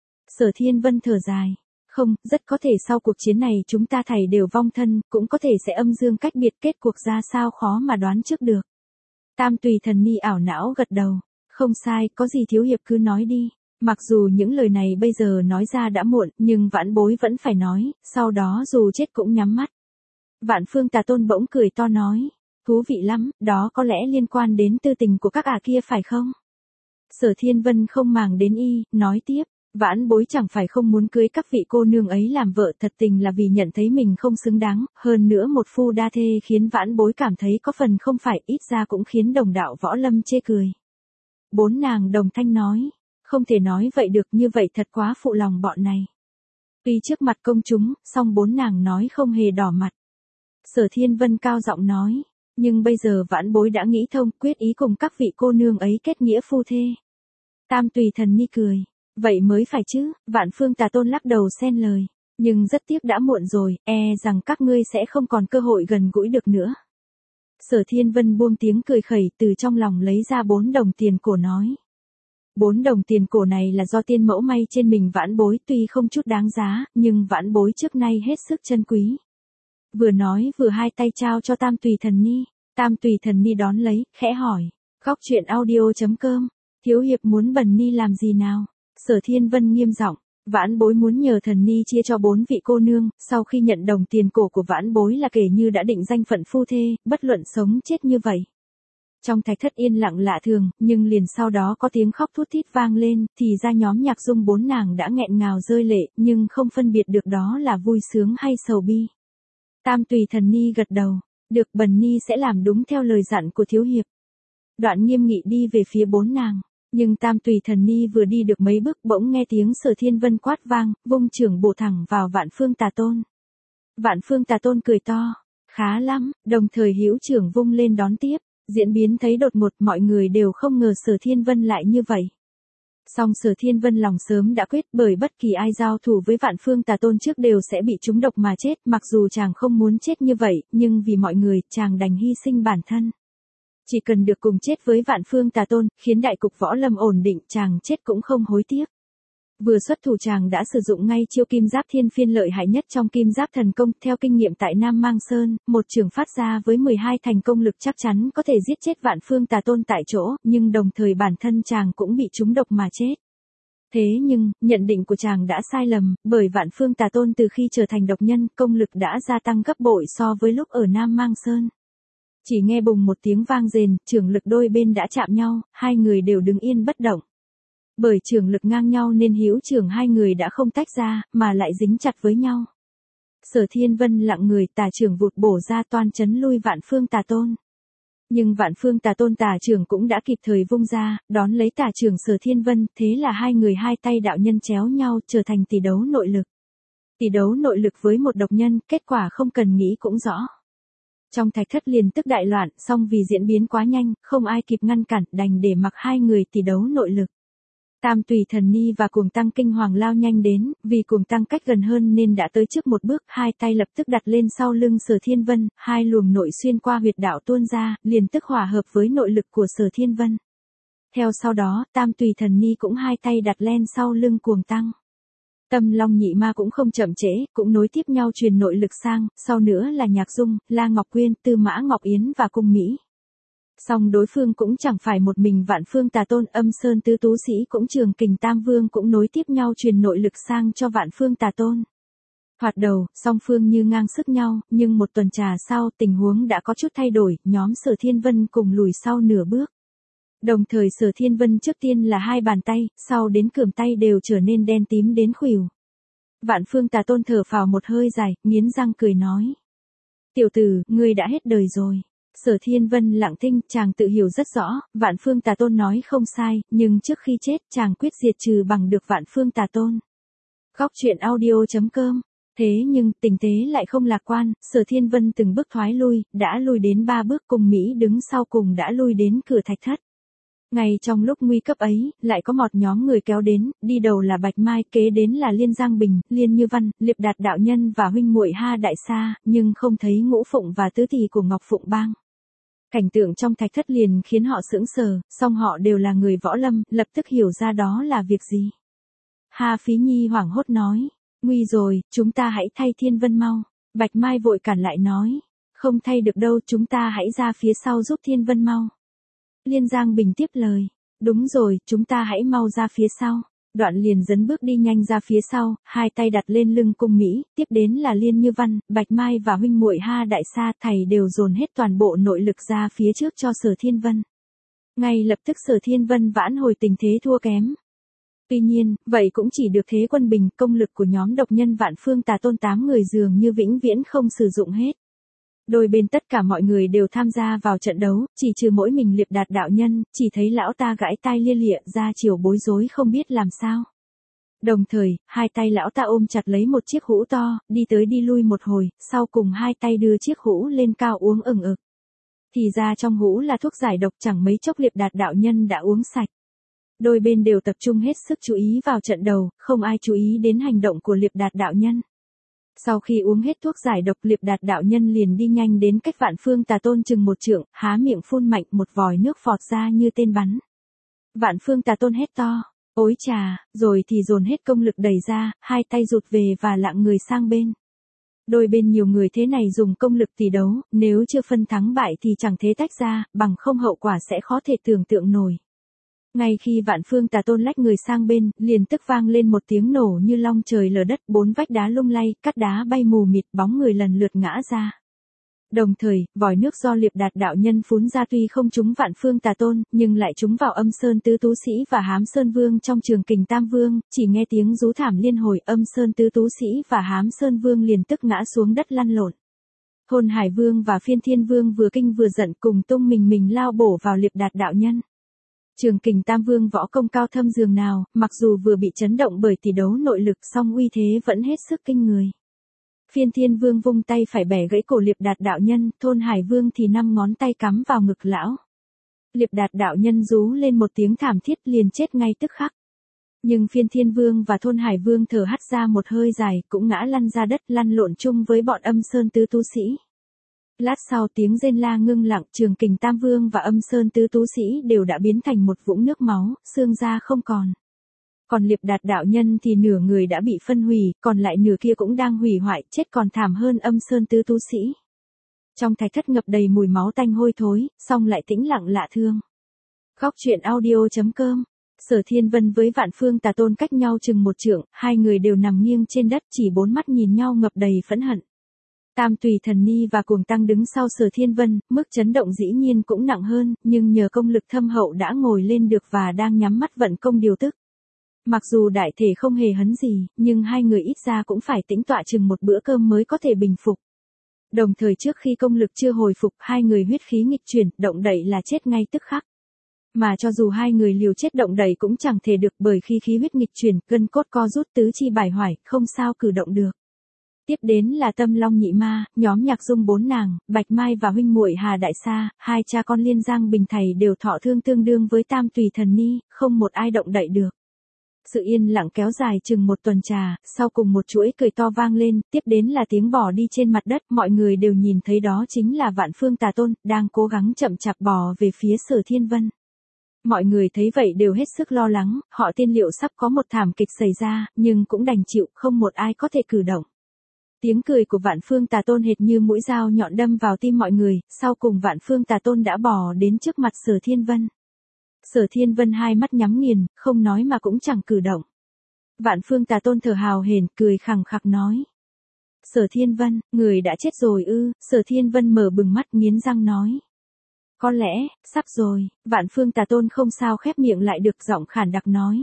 Sở Thiên Vân thở dài. Không, rất có thể sau cuộc chiến này chúng ta thảy đều vong thân, cũng có thể sẽ âm dương cách biệt, kết cuộc ra sao khó mà đoán trước được. Tam Tùy Thần Ni ảo não gật đầu. Không sai, có gì Thiếu Hiệp cứ nói đi. Mặc dù những lời này bây giờ nói ra đã muộn, nhưng vãn bối vẫn phải nói, sau đó dù chết cũng nhắm mắt. Vạn Phương Tà Tôn bỗng cười to nói. Thú vị lắm, đó có lẽ liên quan đến tư tình của các ả kia phải không? Sở Thiên Vân không màng đến y, nói tiếp. Vãn Bối chẳng phải không muốn cưới các vị cô nương ấy làm vợ, thật tình là vì nhận thấy mình không xứng đáng, hơn nữa một phu đa thê khiến Vãn Bối cảm thấy có phần không phải, ít ra cũng khiến đồng đạo Võ Lâm chê cười. Bốn nàng đồng thanh nói, không thể nói vậy được, như vậy thật quá phụ lòng bọn này. Tuy trước mặt công chúng, song bốn nàng nói không hề đỏ mặt. Sở Thiên Vân cao giọng nói, nhưng bây giờ Vãn Bối đã nghĩ thông, quyết ý cùng các vị cô nương ấy kết nghĩa phu thê. Tam Tùy Thần Ni cười, vậy mới phải chứ. Vạn Phương Tà Tôn lắc đầu xen lời, nhưng rất tiếc đã muộn rồi, rằng các ngươi sẽ không còn cơ hội gần gũi được nữa. Sở Thiên Vân buông tiếng cười khẩy, từ trong lòng lấy ra 4 đồng tiền cổ nói. 4 đồng tiền cổ này là do tiên mẫu may trên mình Vãn Bối, tuy không chút đáng giá, nhưng Vãn Bối trước nay hết sức trân quý. Vừa nói vừa hai tay trao cho Tam Tùy Thần Ni. Tam Tùy Thần Ni đón lấy, khẽ hỏi, Góc truyện audio.com, thiếu hiệp muốn Bần Ni làm gì nào? Sở Thiên Vân nghiêm giọng, Vãn Bối muốn nhờ Thần Ni chia cho 4 vị cô nương, sau khi nhận đồng tiền cổ của Vãn Bối là kể như đã định danh phận phu thê, bất luận sống chết như vậy. Trong thạch thất yên lặng lạ thường, nhưng liền sau đó có tiếng khóc thút thít vang lên, thì ra nhóm Nhạc Dung 4 nàng đã nghẹn ngào rơi lệ, nhưng không phân biệt được đó là vui sướng hay sầu bi. Tam Tùy Thần Ni gật đầu, được, Bần Ni sẽ làm đúng theo lời dặn của thiếu hiệp. Đoạn nghiêm nghị đi về phía 4 nàng, nhưng Tam Tùy Thần Ni vừa đi được mấy bước bỗng nghe tiếng Sở Thiên Vân quát vang, vung chưởng bổ thẳng vào Vạn Phương Tà Tôn. Vạn Phương Tà Tôn cười to, khá lắm, đồng thời hữu chưởng vung lên đón tiếp. Diễn biến thấy đột ngột, mọi người đều không ngờ Sở Thiên Vân lại như vậy. Song Sở Thiên Vân lòng sớm đã quyết, bởi bất kỳ ai giao thủ với Vạn Phương Tà Tôn trước đều sẽ bị trúng độc mà chết, mặc dù chàng không muốn chết như vậy, nhưng vì mọi người, chàng đành hy sinh bản thân. Chỉ cần được cùng chết với Vạn Phương Tà Tôn, khiến đại cục võ lâm ổn định, chàng chết cũng không hối tiếc. Vừa xuất thủ chàng đã sử dụng ngay chiêu Kim Giáp Thiên Phiên lợi hại nhất trong Kim Giáp Thần Công, theo kinh nghiệm tại Nam Mang Sơn, một chưởng phát ra với 12 thành công lực chắc chắn có thể giết chết Vạn Phương Tà Tôn tại chỗ, nhưng đồng thời bản thân chàng cũng bị trúng độc mà chết. Thế nhưng, nhận định của chàng đã sai lầm, bởi Vạn Phương Tà Tôn từ khi trở thành độc nhân, công lực đã gia tăng gấp bội so với lúc ở Nam Mang Sơn. Chỉ nghe bùng một tiếng vang rền, chưởng lực đôi bên đã chạm nhau, hai người đều đứng yên bất động. Bởi chưởng lực ngang nhau nên hữu chưởng hai người đã không tách ra, mà lại dính chặt với nhau. Sở Thiên Vân lặng người, tà chưởng vụt bổ ra toan chấn lui Vạn Phương Tà Tôn. Nhưng Vạn Phương Tà Tôn tà chưởng cũng đã kịp thời vung ra, đón lấy tà chưởng Sở Thiên Vân, thế là hai người hai tay đạo nhân chéo nhau, trở thành tỷ đấu nội lực. Tỷ đấu nội lực với một độc nhân, kết quả không cần nghĩ cũng rõ. Trong thạch thất liền tức đại loạn, song vì diễn biến quá nhanh, không ai kịp ngăn cản, đành để mặc hai người tỷ đấu nội lực. Tam Tùy Thần Ni và Cuồng Tăng kinh hoàng lao nhanh đến, vì Cuồng Tăng cách gần hơn nên đã tới trước một bước, hai tay lập tức đặt lên sau lưng Sở Thiên Vân, hai luồng nội xuyên qua huyệt đạo tuôn ra, liền tức hòa hợp với nội lực của Sở Thiên Vân. Theo sau đó, Tam Tùy Thần Ni cũng hai tay đặt lên sau lưng Cuồng Tăng. Tâm Long Nhị Ma cũng không chậm trễ, cũng nối tiếp nhau truyền nội lực sang, sau nữa là Nhạc Dung, La Ngọc Quyên, Tư Mã Ngọc Yến và Cung Mỹ. Song đối phương cũng chẳng phải một mình Vạn Phương Tà Tôn, Âm Sơn Tứ Tú Sĩ cũng Trường Kình Tam Vương cũng nối tiếp nhau truyền nội lực sang cho Vạn Phương Tà Tôn. Thoạt đầu, song phương như ngang sức nhau, nhưng một tuần trà sau tình huống đã có chút thay đổi, nhóm Sở Thiên Vân cùng lùi sau nửa bước. Đồng thời Sở Thiên Vân trước tiên là hai bàn tay, sau đến cườm tay đều trở nên đen tím đến khuỷu. Vạn Phương Tà Tôn thở phào một hơi dài, nghiến răng cười nói. Tiểu tử, ngươi đã hết đời rồi. Sở Thiên Vân lặng thinh, chàng tự hiểu rất rõ, Vạn Phương Tà Tôn nói không sai, nhưng trước khi chết chàng quyết diệt trừ bằng được Vạn Phương Tà Tôn. Góc truyện audio.com. Thế nhưng, tình thế lại không lạc quan, Sở Thiên Vân từng bước thoái lui, đã lui đến 3 bước, Cung Mỹ đứng sau cùng đã lui đến cửa thạch thất. Ngay trong lúc nguy cấp ấy, lại có một nhóm người kéo đến, đi đầu là Bạch Mai, kế đến là Liên Giang Bình, Liên Như Văn, Liệp Đạt đạo nhân và huynh muội Ha Đại Sa, nhưng không thấy Ngũ Phụng và tứ tỷ của Ngọc Phụng Bang. Cảnh tượng trong thạch thất liền khiến họ sững sờ, song họ đều là người võ lâm, lập tức hiểu ra đó là việc gì. Ha Phí Nhi hoảng hốt nói, nguy rồi, chúng ta hãy thay Thiên Vân mau. Bạch Mai vội cản lại nói, không thay được đâu, chúng ta hãy ra phía sau giúp Thiên Vân mau. Liên Giang Bình tiếp lời, đúng rồi, chúng ta hãy mau ra phía sau. Đoạn liền dấn bước đi nhanh ra phía sau, hai tay đặt lên lưng Cung Mỹ, tiếp đến là Liên Như Văn, Bạch Mai và huynh muội Ha Đại Sa, thầy đều dồn hết toàn bộ nội lực ra phía trước cho Sở Thiên Vân. Ngay lập tức Sở Thiên Vân vãn hồi tình thế thua kém. Tuy nhiên, vậy cũng chỉ được thế quân bình, công lực của nhóm độc nhân Vạn Phương Tà Tôn 8 người dường như vĩnh viễn không sử dụng hết. Đôi bên tất cả mọi người đều tham gia vào trận đấu, chỉ trừ mỗi mình Liệp Đạt đạo nhân, chỉ thấy lão ta gãi tai lia lịa ra chiều bối rối không biết làm sao. Đồng thời, hai tay lão ta ôm chặt lấy một chiếc hũ to, đi tới đi lui một hồi, sau cùng hai tay đưa chiếc hũ lên cao uống ừng ực. Thì ra trong hũ là thuốc giải độc, chẳng mấy chốc Liệp Đạt đạo nhân đã uống sạch. Đôi bên đều tập trung hết sức chú ý vào trận đầu, không ai chú ý đến hành động của Liệp Đạt đạo nhân. Sau khi uống hết thuốc giải độc, Liệp Đạt đạo nhân liền đi nhanh đến cách Vạn Phương Tà Tôn chừng một trượng, há miệng phun mạnh, một vòi nước phọt ra như tên bắn. Vạn Phương Tà Tôn hét to, ối chà, rồi thì dồn hết công lực đẩy ra, hai tay rụt về và lạng người sang bên. Đôi bên nhiều người thế này dùng công lực tỷ đấu, nếu chưa phân thắng bại thì chẳng thế tách ra, bằng không hậu quả sẽ khó thể tưởng tượng nổi. Ngay khi Vạn Phương Tà Tôn lách người sang bên, liền tức vang lên một tiếng nổ như long trời lở đất, bốn vách đá lung lay, cát đá bay mù mịt, bóng người lần lượt ngã ra. Đồng thời, vòi nước do Liệp Đạt đạo nhân phun ra tuy không trúng Vạn Phương Tà Tôn, nhưng lại trúng vào Âm Sơn Tứ Tú Sĩ và Hám Sơn Vương trong Trường Kình Tam Vương, chỉ nghe tiếng rú thảm liên hồi, Âm Sơn Tứ Tú Sĩ và Hám Sơn Vương liền tức ngã xuống đất lăn lộn. Hồn Hải Vương và Phiên Thiên Vương vừa kinh vừa giận cùng tung mình lao bổ vào Liệp Đạt đạo nhân. Trường Kình Tam Vương võ công cao thâm dường nào, mặc dù vừa bị chấn động bởi tỷ đấu nội lực song uy thế vẫn hết sức kinh người. Phiên Thiên Vương vung tay phải bẻ gãy cổ Liệp Đạt đạo nhân, Thôn Hải Vương thì 5 ngón tay cắm vào ngực lão. Liệp Đạt đạo nhân rú lên một tiếng thảm thiết liền chết ngay tức khắc. Nhưng Phiên Thiên Vương và Thôn Hải Vương thở hắt ra một hơi dài, cũng ngã lăn ra đất lăn lộn chung với bọn Âm Sơn Tứ Tú Sĩ. Lát sau tiếng rên la ngưng lặng, Trường Kình Tam Vương và Âm Sơn Tứ Tú Sĩ đều đã biến thành một vũng nước máu, xương da không còn. Còn Liệp Đạt đạo nhân thì nửa người đã bị phân hủy, còn lại nửa kia cũng đang hủy hoại, chết còn thảm hơn Âm Sơn Tứ Tú Sĩ. Trong thạch thất ngập đầy mùi máu tanh hôi thối, song lại tĩnh lặng lạ thương. Góc truyện audio.com. Sở Thiên Vân với Vạn Phương Tà Tôn cách nhau chừng một trượng, hai người đều nằm nghiêng trên đất, chỉ bốn mắt nhìn nhau ngập đầy phẫn hận. Tam Tùy Thần Ni và Cuồng Tăng đứng sau Sở Thiên Vân, mức chấn động dĩ nhiên cũng nặng hơn, nhưng nhờ công lực thâm hậu đã ngồi lên được và đang nhắm mắt vận công điều tức. Mặc dù đại thể không hề hấn gì, nhưng hai người ít ra cũng phải tĩnh tọa chừng một bữa cơm mới có thể bình phục. Đồng thời trước khi công lực chưa hồi phục, hai người huyết khí nghịch chuyển, động đậy là chết ngay tức khắc. Mà cho dù hai người liều chết động đậy cũng chẳng thể được, bởi khi khí huyết nghịch chuyển, gân cốt co rút, tứ chi bài hoại, không sao cử động được. Tiếp đến là Tâm Long Nhị Ma, nhóm Nhạc Dung bốn nàng, Bạch Mai và huynh muội Hà Đại Sa, hai cha con Liên Giang Bình Thầy đều thọ thương tương đương với Tam Tùy Thần Ni, không một ai động đậy được. Sự yên lặng kéo dài chừng một tuần trà, sau cùng một chuỗi cười to vang lên, tiếp đến là tiếng bò đi trên mặt đất, mọi người đều nhìn thấy đó chính là Vạn Phương Tà Tôn, đang cố gắng chậm chạp bò về phía Sở Thiên Vân. Mọi người thấy vậy đều hết sức lo lắng, họ tiên liệu sắp có một thảm kịch xảy ra, nhưng cũng đành chịu, không một ai có thể cử động. Tiếng cười của Vạn Phương Tà Tôn hệt như mũi dao nhọn đâm vào tim mọi người, sau cùng Vạn Phương Tà Tôn đã bò đến trước mặt Sở Thiên Vân. Sở Thiên Vân hai mắt nhắm nghiền, không nói mà cũng chẳng cử động. Vạn Phương Tà Tôn thở hào hển, cười khẳng khặc nói. Sở Thiên Vân, người đã chết rồi ư? Sở Thiên Vân mở bừng mắt nghiến răng nói. Có lẽ, sắp rồi. Vạn Phương Tà Tôn không sao khép miệng lại được, giọng khản đặc nói.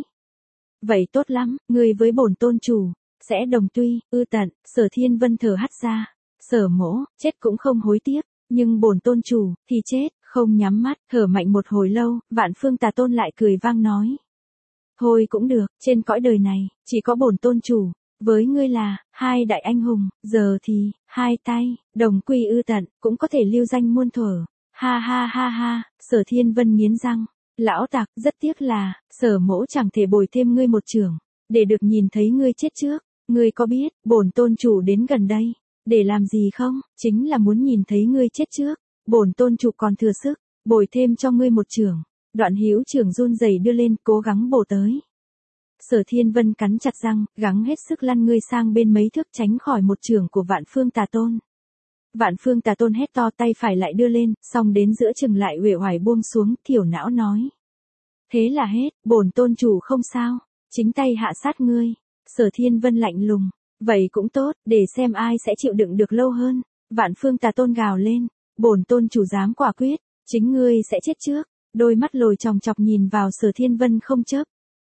Vậy tốt lắm, người với bổn tôn chủ sẽ đồng tuy, ư tận. Sở Thiên Vân thở hắt ra. Sở mỗ, chết cũng không hối tiếc, nhưng bổn tôn chủ thì chết, không nhắm mắt, thở mạnh một hồi lâu, Vạn Phương Tà Tôn lại cười vang nói. Thôi cũng được, trên cõi đời này, chỉ có bổn tôn chủ, với ngươi là hai đại anh hùng, giờ thì hai tay, đồng quy ư tận, cũng có thể lưu danh muôn thuở. Ha ha ha ha, Sở Thiên Vân nghiến răng. Lão tặc, rất tiếc là, Sở mỗ chẳng thể bồi thêm ngươi một chưởng, để được nhìn thấy ngươi chết trước. Ngươi có biết, bổn tôn chủ đến gần đây, để làm gì không? Chính là muốn nhìn thấy ngươi chết trước. Bổn tôn chủ còn thừa sức, bồi thêm cho ngươi một chưởng. Đoạn hữu chưởng run rẩy đưa lên, cố gắng bổ tới. Sở Thiên Vân cắn chặt răng, gắng hết sức lăn ngươi sang bên mấy thước tránh khỏi một chưởng của Vạn Phương Tà Tôn. Vạn Phương Tà Tôn hét to, tay phải lại đưa lên, xong đến giữa chừng lại uể oải buông xuống, thiểu não nói. Thế là hết, bổn tôn chủ không sao, chính tay hạ sát ngươi. Sở Thiên Vân lạnh lùng, vậy cũng tốt, để xem ai sẽ chịu đựng được lâu hơn. Vạn Phương Tà Tôn gào lên, bổn tôn chủ dám quả quyết, chính ngươi sẽ chết trước. Đôi mắt lồi chòng chọc nhìn vào Sở Thiên Vân không chớp.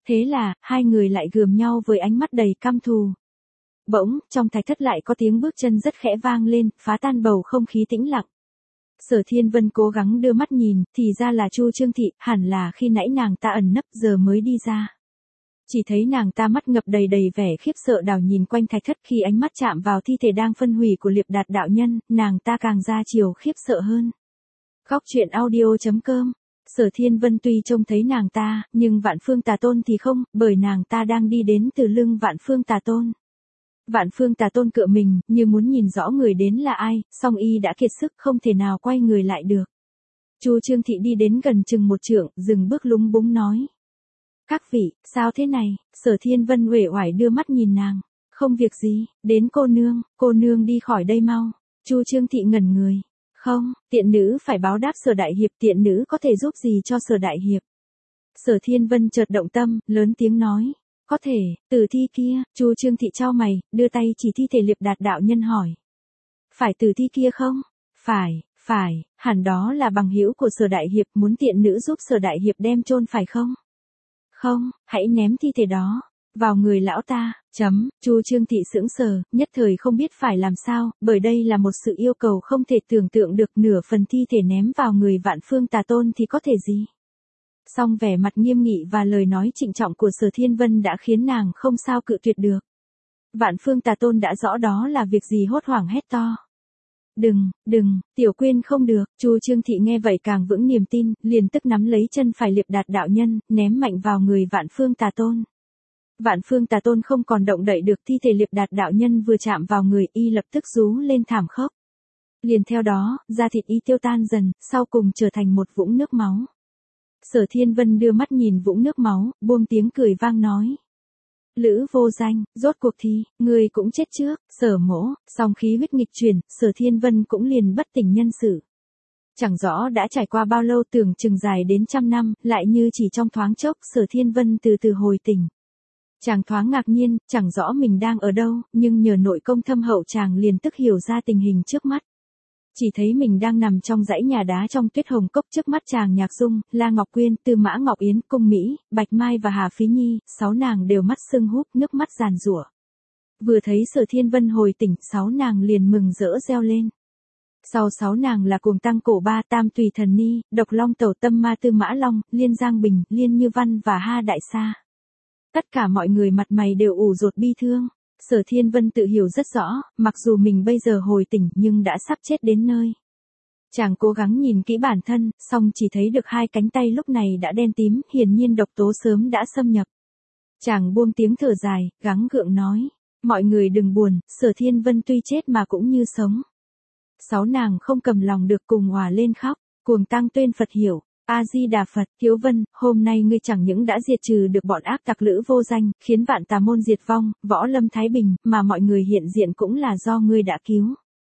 Thế là, hai người lại gườm nhau với ánh mắt đầy căm thù. Bỗng, trong thạch thất lại có tiếng bước chân rất khẽ vang lên, phá tan bầu không khí tĩnh lặng. Sở Thiên Vân cố gắng đưa mắt nhìn, thì ra là Chu Trương Thị, hẳn là khi nãy nàng ta ẩn nấp giờ mới đi ra. Chỉ thấy nàng ta mắt ngập đầy đầy vẻ khiếp sợ đảo nhìn quanh thạch thất, khi ánh mắt chạm vào thi thể đang phân hủy của Liệp Đạt đạo nhân, nàng ta càng ra chiều khiếp sợ hơn. Góc truyện audio.com. Sở Thiên Vân tuy trông thấy nàng ta, nhưng Vạn Phương Tà Tôn thì không, bởi nàng ta đang đi đến từ lưng Vạn Phương Tà Tôn. Vạn Phương Tà Tôn cựa mình, như muốn nhìn rõ người đến là ai, song y đã kiệt sức không thể nào quay người lại được. Chu Trương Thị đi đến gần chừng một trượng, dừng bước lúng búng nói. Các vị, sao thế này? Sở Thiên Vân uể oải đưa mắt nhìn nàng. Không việc gì, đến cô nương đi khỏi đây mau. Chu Trương Thị ngẩn người. Không, tiện nữ phải báo đáp Sở Đại Hiệp, tiện nữ có thể giúp gì cho Sở Đại Hiệp? Sở Thiên Vân chợt động tâm, lớn tiếng nói. Có thể, tử thi kia, Chu Trương Thị chau mày, đưa tay chỉ thi thể Liệp Đạt đạo nhân hỏi. Phải tử thi kia không? Phải, hẳn đó là bằng hữu của Sở Đại Hiệp, muốn tiện nữ giúp Sở Đại Hiệp đem chôn phải không? Không, hãy ném thi thể đó vào người lão ta. Chu Trương Thị sững sờ, nhất thời không biết phải làm sao, bởi đây là một sự yêu cầu không thể tưởng tượng được, nửa phần thi thể ném vào người Vạn Phương Tà Tôn thì có thể gì. Song vẻ mặt nghiêm nghị và lời nói trịnh trọng của Sở Thiên Vân đã khiến nàng không sao cự tuyệt được. Vạn Phương Tà Tôn đã rõ đó là việc gì, hốt hoảng hét to. Đừng, Tiểu Quyên không được. Chu Trương Thị nghe vậy càng vững niềm tin, liền tức nắm lấy chân phải Liệp Đạt đạo nhân, ném mạnh vào người Vạn Phương Tà Tôn. Vạn Phương Tà Tôn không còn động đậy được, thi thể Liệp Đạt đạo nhân vừa chạm vào người y lập tức rú lên thảm khốc. Liền theo đó, da thịt y tiêu tan dần, sau cùng trở thành một vũng nước máu. Sở Thiên Vân đưa mắt nhìn vũng nước máu, buông tiếng cười vang nói. Lữ Vô Danh, rốt cuộc thì, ngươi cũng chết trước. Sở Mỗ, song khí huyết nghịch chuyển, Sở Thiên Vân cũng liền bất tỉnh nhân sự. Chẳng rõ đã trải qua bao lâu, tưởng chừng dài đến 100 năm, lại như chỉ trong thoáng chốc, Sở Thiên Vân từ từ hồi tỉnh. Chàng thoáng ngạc nhiên, chẳng rõ mình đang ở đâu, nhưng nhờ nội công thâm hậu chàng liền tức hiểu ra tình hình trước mắt. Chỉ thấy mình đang nằm trong dãy nhà đá trong tuyết hồng cốc, trước mắt chàng Nhạc Dung, La Ngọc Quyên, Tư Mã Ngọc Yến, Cung Mỹ, Bạch Mai và Hà Phí Nhi, 6 nàng đều mắt sưng húp, nước mắt giàn giụa. Vừa thấy Sở Thiên Vân hồi tỉnh, 6 nàng liền mừng rỡ reo lên. Sau 6 nàng là Cuồng Tăng Cổ Ba, Tam Tùy Thần Ni, Độc Long Tẩu Tâm Ma Tư Mã Long, Liên Giang Bình, Liên Như Văn và Ha Đại Sa. Tất cả mọi người mặt mày đều ủ rột bi thương. Sở Thiên Vân tự hiểu rất rõ, mặc dù mình bây giờ hồi tỉnh nhưng đã sắp chết đến nơi. Chàng cố gắng nhìn kỹ bản thân, song chỉ thấy được 2 cánh tay lúc này đã đen tím, hiển nhiên độc tố sớm đã xâm nhập. Chàng buông tiếng thở dài, gắng gượng nói, mọi người đừng buồn, Sở Thiên Vân tuy chết mà cũng như sống. 6 nàng không cầm lòng được cùng òa lên khóc. Cuồng Tăng tuyên Phật hiểu. A-di-đà Phật. Hiếu Vân, hôm nay ngươi chẳng những đã diệt trừ được bọn ác tặc Lữ Vô Danh, khiến vạn tà môn diệt vong, võ lâm thái bình, mà mọi người hiện diện cũng là do ngươi đã cứu.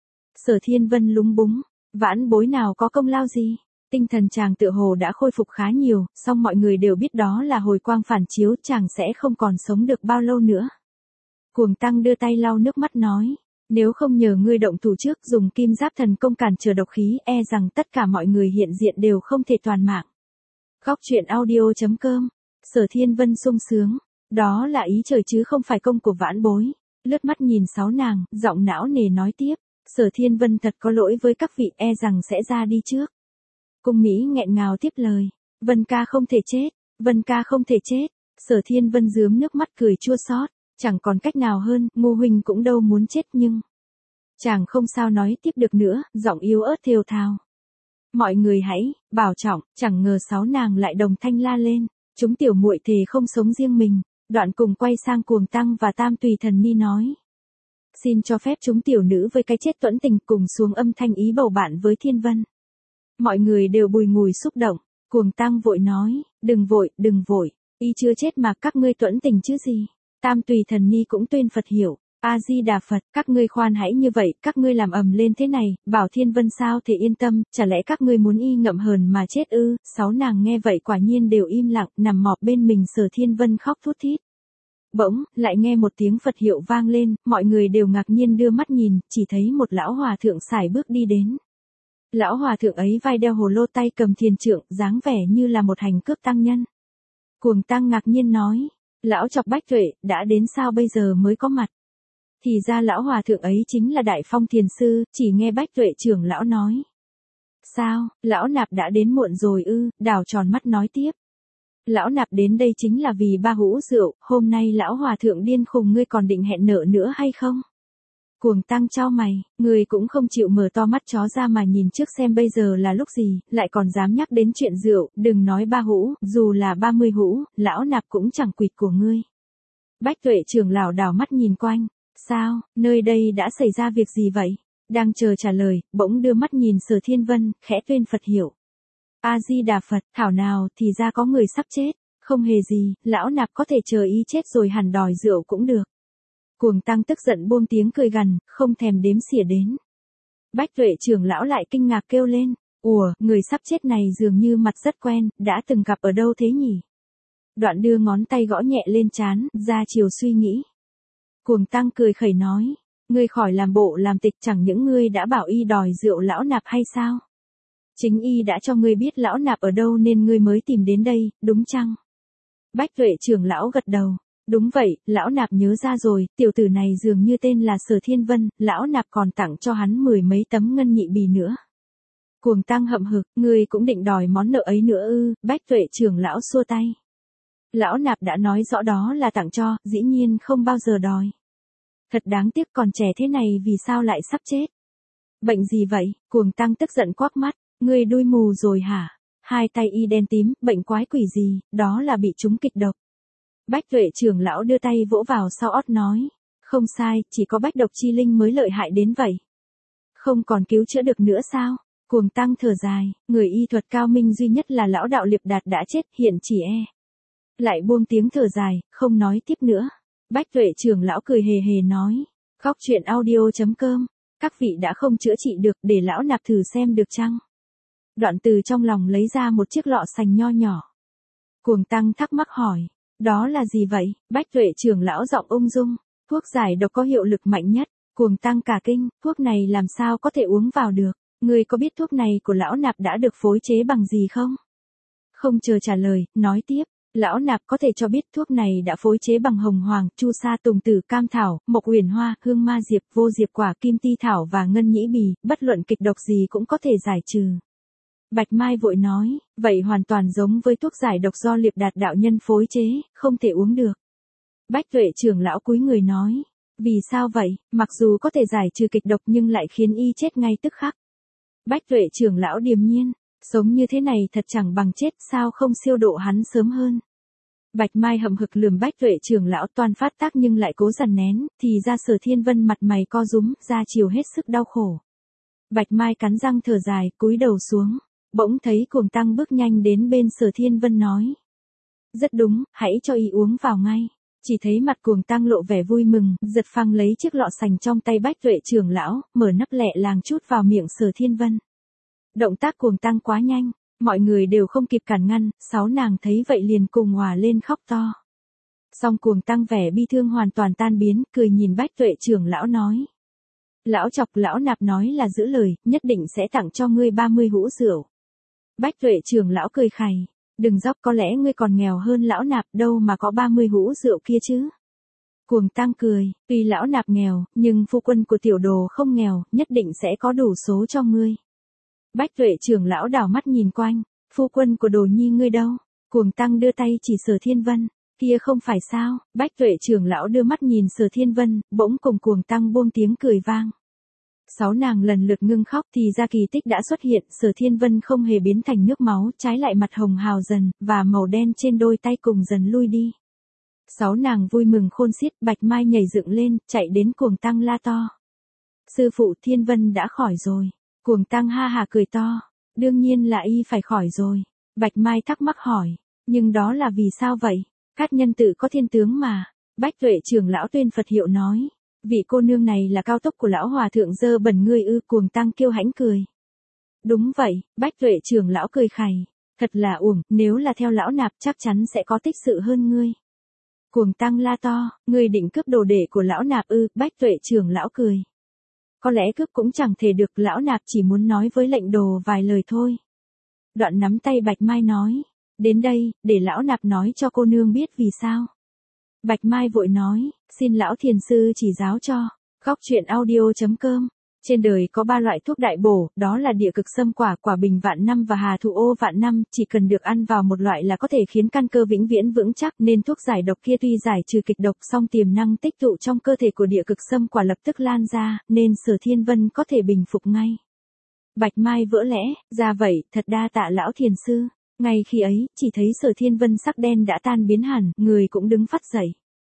Sở Thiên Vân lúng búng, vãn bối nào có công lao gì? Tinh thần chàng tựa hồ đã khôi phục khá nhiều, song mọi người đều biết đó là hồi quang phản chiếu, chàng sẽ không còn sống được bao lâu nữa. Cuồng Tăng đưa tay lau nước mắt nói. Nếu không nhờ ngươi động thủ trước, dùng kim giáp thần công cản trở độc khí, e rằng tất cả mọi người hiện diện đều không thể toàn mạng. Góc truyện audio.com. Sở Thiên Vân sung sướng. Đó là ý trời chứ không phải công của vãn bối. Lướt mắt nhìn 6 nàng, giọng não nề nói tiếp. Sở Thiên Vân thật có lỗi với các vị, e rằng sẽ ra đi trước. Cung Mỹ nghẹn ngào tiếp lời. Vân ca không thể chết. Vân ca không thể chết. Sở Thiên Vân rướm nước mắt cười chua xót. Chẳng còn cách nào hơn, Ngô huynh cũng đâu muốn chết nhưng. Chàng không sao nói tiếp được nữa, giọng yếu ớt thều thào. Mọi người hãy, bảo trọng, chẳng ngờ 6 nàng lại đồng thanh la lên. Chúng tiểu muội thề không sống riêng mình, đoạn cùng quay sang Cuồng Tăng và Tam Tùy Thần Ni nói. Xin cho phép chúng tiểu nữ với cái chết tuẫn tình cùng xuống âm thanh ý bầu bạn với Thiên Vân. Mọi người đều bùi ngùi xúc động, Cuồng Tăng vội nói, đừng vội, y chưa chết mà các ngươi tuẫn tình chứ gì. Tam Tùy Thần Ni cũng tuyên Phật hiểu. A-di-đà Phật, các ngươi khoan hãy như vậy, các ngươi làm ầm lên thế này, bảo Thiên Vân sao thể yên tâm, chả lẽ các ngươi muốn y ngậm hờn mà chết ư? 6 nàng nghe vậy quả nhiên đều im lặng, nằm mọp bên mình Sở Thiên Vân khóc thút thít. Bỗng, lại nghe một tiếng Phật hiệu vang lên, mọi người đều ngạc nhiên đưa mắt nhìn, chỉ thấy một lão hòa thượng sải bước đi đến. Lão hòa thượng ấy vai đeo hồ lô, tay cầm thiền trượng, dáng vẻ như là một hành cước tăng nhân. Cuồng Tăng ngạc nhiên nói. Lão chọc Bách Tuệ, đã đến sao bây giờ mới có mặt? Thì ra lão hòa thượng ấy chính là Đại Phong Thiền Sư, chỉ nghe Bách Tuệ trưởng lão nói. Sao, lão nạp đã đến muộn rồi ư, đảo tròn mắt nói tiếp. Lão nạp đến đây chính là vì 3 hũ rượu, hôm nay lão hòa thượng điên khùng ngươi còn định hẹn nợ nữa hay không? Cuồng Tăng chau mày, người cũng không chịu mở to mắt chó ra mà nhìn trước xem bây giờ là lúc gì, lại còn dám nhắc đến chuyện rượu, đừng nói 3 hũ, dù là 30 hũ, lão nạp cũng chẳng quỵt của ngươi. Bách Tuệ trưởng lão đảo mắt nhìn quanh, sao, nơi đây đã xảy ra việc gì vậy? Đang chờ trả lời, bỗng đưa mắt nhìn Sở Thiên Vân, khẽ tuyên Phật hiệu. A-di-đà Phật, thảo nào thì ra có người sắp chết, không hề gì, lão nạp có thể chờ ý chết rồi hẳn đòi rượu cũng được. Cuồng Tăng tức giận buông tiếng cười gằn, không thèm đếm xỉa đến. Bách Tuệ trưởng lão lại kinh ngạc kêu lên, ủa, người sắp chết này dường như mặt rất quen, đã từng gặp ở đâu thế nhỉ? Đoạn đưa ngón tay gõ nhẹ lên trán, ra chiều suy nghĩ. Cuồng Tăng cười khẩy nói, ngươi khỏi làm bộ làm tịch, chẳng những ngươi đã bảo y đòi rượu lão nạp hay sao? Chính y đã cho ngươi biết lão nạp ở đâu nên ngươi mới tìm đến đây, đúng chăng? Bách Tuệ trưởng lão gật đầu. Đúng vậy, lão nạp nhớ ra rồi, tiểu tử này dường như tên là Sở Thiên Vân, lão nạp còn tặng cho hắn 10 mấy tấm ngân nhị bì nữa. Cuồng Tăng hậm hực, ngươi cũng định đòi món nợ ấy nữa ư? Bách Tuệ trưởng lão xua tay. Lão nạp đã nói rõ đó là tặng cho, dĩ nhiên không bao giờ đòi. Thật đáng tiếc, còn trẻ thế này vì sao lại sắp chết? Bệnh gì vậy? Cuồng Tăng tức giận quắc mắt, ngươi đuôi mù rồi hả? Hai tay y đen tím, bệnh quái quỷ gì, đó là bị trúng kịch độc. Bách Tuệ trưởng lão đưa tay vỗ vào sau ót nói, không sai, chỉ có bách độc chi linh mới lợi hại đến vậy. Không còn cứu chữa được nữa sao? Cuồng Tăng thở dài, người y thuật cao minh duy nhất là lão đạo Liệp Đạt đã chết, hiện chỉ lại buông tiếng thở dài, không nói tiếp nữa. Bách Tuệ trưởng lão cười hề hề nói, Góc truyện audio.com, các vị đã không chữa trị được, để lão nạp thử xem được chăng? Đoạn từ trong lòng lấy ra một chiếc lọ sành nho nhỏ. Cuồng Tăng thắc mắc hỏi, đó là gì vậy? Bách Tuệ trưởng lão giọng ung dung, thuốc giải độc có hiệu lực mạnh nhất. Cuồng Tăng cả kinh, thuốc này làm sao có thể uống vào được? Ngươi có biết thuốc này của lão nạp đã được phối chế bằng gì không? Không chờ trả lời, nói tiếp, lão nạp có thể cho biết thuốc này đã phối chế bằng hồng hoàng, chu sa, tùng tử, cam thảo, mộc huyền hoa, hương ma diệp, vô diệp quả, kim ti thảo và ngân nhĩ bì, bất luận kịch độc gì cũng có thể giải trừ. Bạch Mai vội nói, vậy hoàn toàn giống với thuốc giải độc do Liệp Đạt đạo nhân phối chế, không thể uống được. Bách Tuệ trưởng lão cúi người nói, vì sao vậy, mặc dù có thể giải trừ kịch độc nhưng lại khiến y chết ngay tức khắc. Bách Tuệ trưởng lão điềm nhiên, sống như thế này thật chẳng bằng chết, sao không siêu độ hắn sớm hơn. Bạch Mai hậm hực lườm Bách Tuệ trưởng lão toan phát tác nhưng lại cố dằn nén, thì ra Sở Thiên Vân mặt mày co rúm, ra chiều hết sức đau khổ. Bạch Mai cắn răng thở dài, cúi đầu xuống. Bỗng thấy Cuồng Tăng bước nhanh đến bên Sở Thiên Vân nói. Rất đúng, hãy cho y uống vào ngay. Chỉ thấy mặt Cuồng Tăng lộ vẻ vui mừng, giật phăng lấy chiếc lọ sành trong tay Bách Tuệ trưởng lão, mở nắp lẹ làng chút vào miệng Sở Thiên Vân. Động tác Cuồng Tăng quá nhanh, mọi người đều không kịp cản ngăn, sáu nàng thấy vậy liền cùng hòa lên khóc to. Song Cuồng Tăng vẻ bi thương hoàn toàn tan biến, cười nhìn Bách Tuệ trưởng lão nói. Lão chọc, lão nạp nói là giữ lời, nhất định sẽ tặng cho ngươi 30 hũ rượu. Bách Tuệ trưởng lão cười khẩy, đừng dóc, có lẽ ngươi còn nghèo hơn lão nạp, đâu mà có 30 hũ rượu kia chứ. Cuồng Tăng cười, tuy lão nạp nghèo, nhưng phu quân của tiểu đồ không nghèo, nhất định sẽ có đủ số cho ngươi. Bách Tuệ trưởng lão đảo mắt nhìn quanh, phu quân của đồ nhi ngươi đâu? Cuồng Tăng đưa tay chỉ Sở Thiên Vân, kia không phải sao? Bách Tuệ trưởng lão đưa mắt nhìn Sở Thiên Vân, bỗng cùng Cuồng Tăng buông tiếng cười vang. Sáu nàng lần lượt ngưng khóc thì ra kỳ tích đã xuất hiện, Sở Thiên Vân không hề biến thành nước máu, trái lại mặt hồng hào dần, và màu đen trên đôi tay cùng dần lui đi. Sáu nàng vui mừng khôn xiết, Bạch Mai nhảy dựng lên, chạy đến Cuồng Tăng la to. Sư phụ, Thiên Vân đã khỏi rồi. Cuồng Tăng ha hà cười to. Đương nhiên là y phải khỏi rồi. Bạch Mai thắc mắc hỏi, nhưng đó là vì sao vậy? Cát nhân tự có thiên tướng mà. Bách Tuệ trưởng lão tuyên Phật hiệu nói. Vị cô nương này là cao tốc của lão hòa thượng dơ bẩn ngươi ư? Cuồng Tăng kiêu hãnh cười. Đúng vậy, Bách Tuệ trưởng lão cười khẩy. Thật là uổng, nếu là theo lão nạp chắc chắn sẽ có tích sự hơn ngươi. Cuồng Tăng la to, ngươi định cướp đồ đệ của lão nạp ư? Bách Tuệ trưởng lão cười. Có lẽ cướp cũng chẳng thể được, lão nạp chỉ muốn nói với lệnh đồ vài lời thôi. Đoạn nắm tay Bạch Mai nói, Đến đây, để lão nạp nói cho cô nương biết vì sao. Bạch Mai vội nói, xin lão thiền sư chỉ giáo cho. Góc truyện audio.com. Trên đời có 3 loại thuốc đại bổ, đó là địa cực sâm quả, quả bình vạn năm và hà thủ ô vạn năm, chỉ cần được ăn vào một loại là có thể khiến căn cơ vĩnh viễn vững chắc, nên thuốc giải độc kia tuy giải trừ kịch độc song tiềm năng tích tụ trong cơ thể của địa cực sâm quả lập tức lan ra, nên Sở Thiên Vân có thể bình phục ngay. Bạch Mai vỡ lẽ, ra vậy, thật đa tạ lão thiền sư. Ngay khi ấy, chỉ thấy Sở Thiên Vân sắc đen đã tan biến hẳn, người cũng đứng phắt dậy.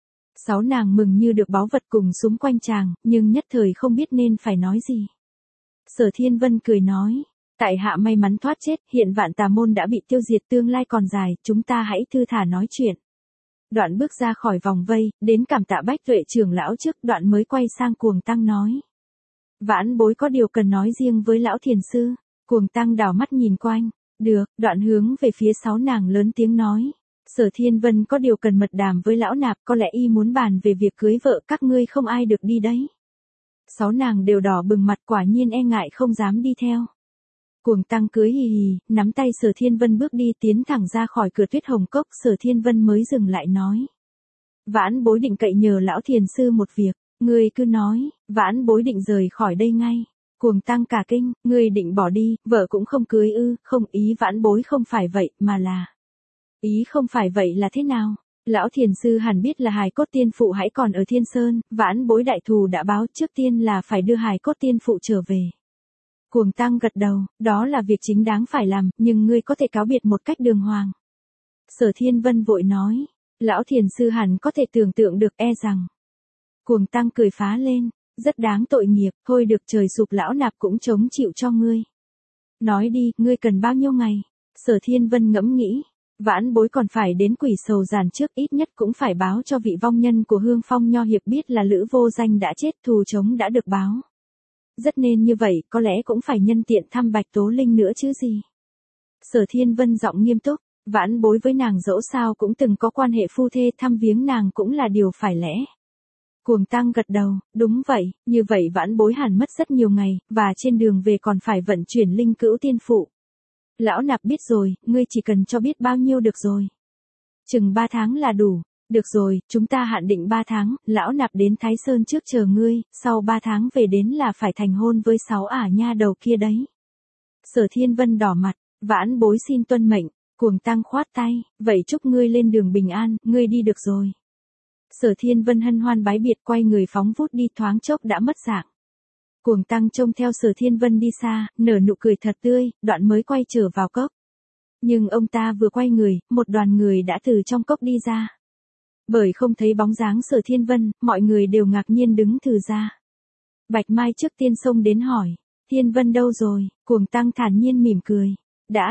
6 nàng mừng như được báu vật cùng xung quanh chàng, nhưng nhất thời không biết nên phải nói gì. Sở Thiên Vân cười nói, tại hạ may mắn thoát chết, hiện vạn tà môn đã bị tiêu diệt, tương lai còn dài, chúng ta hãy thư thả nói chuyện. Đoạn bước ra khỏi vòng vây, đến cảm tạ Bách Tuệ trưởng lão trước, đoạn mới quay sang Cuồng Tăng nói. Vãn bối có điều cần nói riêng với lão thiền sư. Cuồng Tăng đảo mắt nhìn quanh, được, đoạn hướng về phía 6 nàng lớn tiếng nói. Sở Thiên Vân có điều cần mật đàm với lão nạp, có lẽ y muốn bàn về việc cưới vợ, các ngươi không ai được đi đấy. 6 nàng đều đỏ bừng mặt, quả nhiên e ngại không dám đi theo. Cuồng Tăng cưới hì hì, nắm tay Sở Thiên Vân bước đi, tiến thẳng ra khỏi cửa Tuyết Hồng Cốc. Sở Thiên Vân mới dừng lại nói. Vãn bối định cậy nhờ lão thiền sư một việc, ngươi cứ nói, vãn bối định rời khỏi đây ngay. Cuồng Tăng cả kinh, ngươi định bỏ đi, vợ cũng không cưới ư? Không, ý vãn bối không phải vậy, mà là... Ý không phải vậy là thế nào? Lão thiền sư hẳn biết là hài cốt tiên phụ hãy còn ở Thiên Sơn, vãn bối đại thù đã báo, trước tiên là phải đưa hài cốt tiên phụ trở về. Cuồng Tăng gật đầu, đó là việc chính đáng phải làm, nhưng ngươi có thể cáo biệt một cách đường hoàng. Sở Thiên Vân vội nói, lão thiền sư hẳn có thể tưởng tượng được, e rằng. Cuồng Tăng cười phá lên, rất đáng tội nghiệp, thôi được, trời sụp lão nạp cũng chống chịu cho ngươi. Nói đi, ngươi cần bao nhiêu ngày? Sở Thiên Vân ngẫm nghĩ. Vãn bối còn phải đến Quỷ Sầu Giàn trước, ít nhất cũng phải báo cho vị vong nhân của Hương Phong Nho Hiệp biết là Lữ Vô Danh đã chết, thù chống đã được báo. Rất nên như vậy, có lẽ cũng phải nhân tiện thăm Bạch Tố Linh nữa chứ gì. Sở Thiên Vân giọng nghiêm túc, vãn bối với nàng dẫu sao cũng từng có quan hệ phu thê, thăm viếng nàng cũng là điều phải lẽ. Cuồng Tăng gật đầu, đúng vậy, như vậy vãn bối hẳn mất rất nhiều ngày, và trên đường về còn phải vận chuyển linh cữu tiên phụ. Lão nạp biết rồi, ngươi chỉ cần cho biết bao nhiêu được rồi. Chừng 3 tháng là đủ. Được rồi, chúng ta hạn định 3 tháng, lão nạp đến Thái Sơn trước chờ ngươi, sau 3 tháng về đến là phải thành hôn với 6 ả nha đầu kia đấy. Sở Thiên Vân đỏ mặt, vãn bối xin tuân mệnh. Cuồng Tăng khoát tay, vậy chúc ngươi lên đường bình an, ngươi đi được rồi. Sở Thiên Vân hân hoan bái biệt, quay người phóng vút đi, thoáng chốc đã mất dạng. Cuồng Tăng trông theo Sở Thiên Vân đi xa, nở nụ cười thật tươi, đoạn mới quay trở vào cốc. Nhưng ông ta vừa quay người, một đoàn người đã từ trong cốc đi ra. Bởi không thấy bóng dáng Sở Thiên Vân, mọi người đều ngạc nhiên đứng thừ ra. Bạch Mai trước tiên xông đến hỏi, Thiên Vân đâu rồi? Cuồng Tăng thản nhiên mỉm cười, đã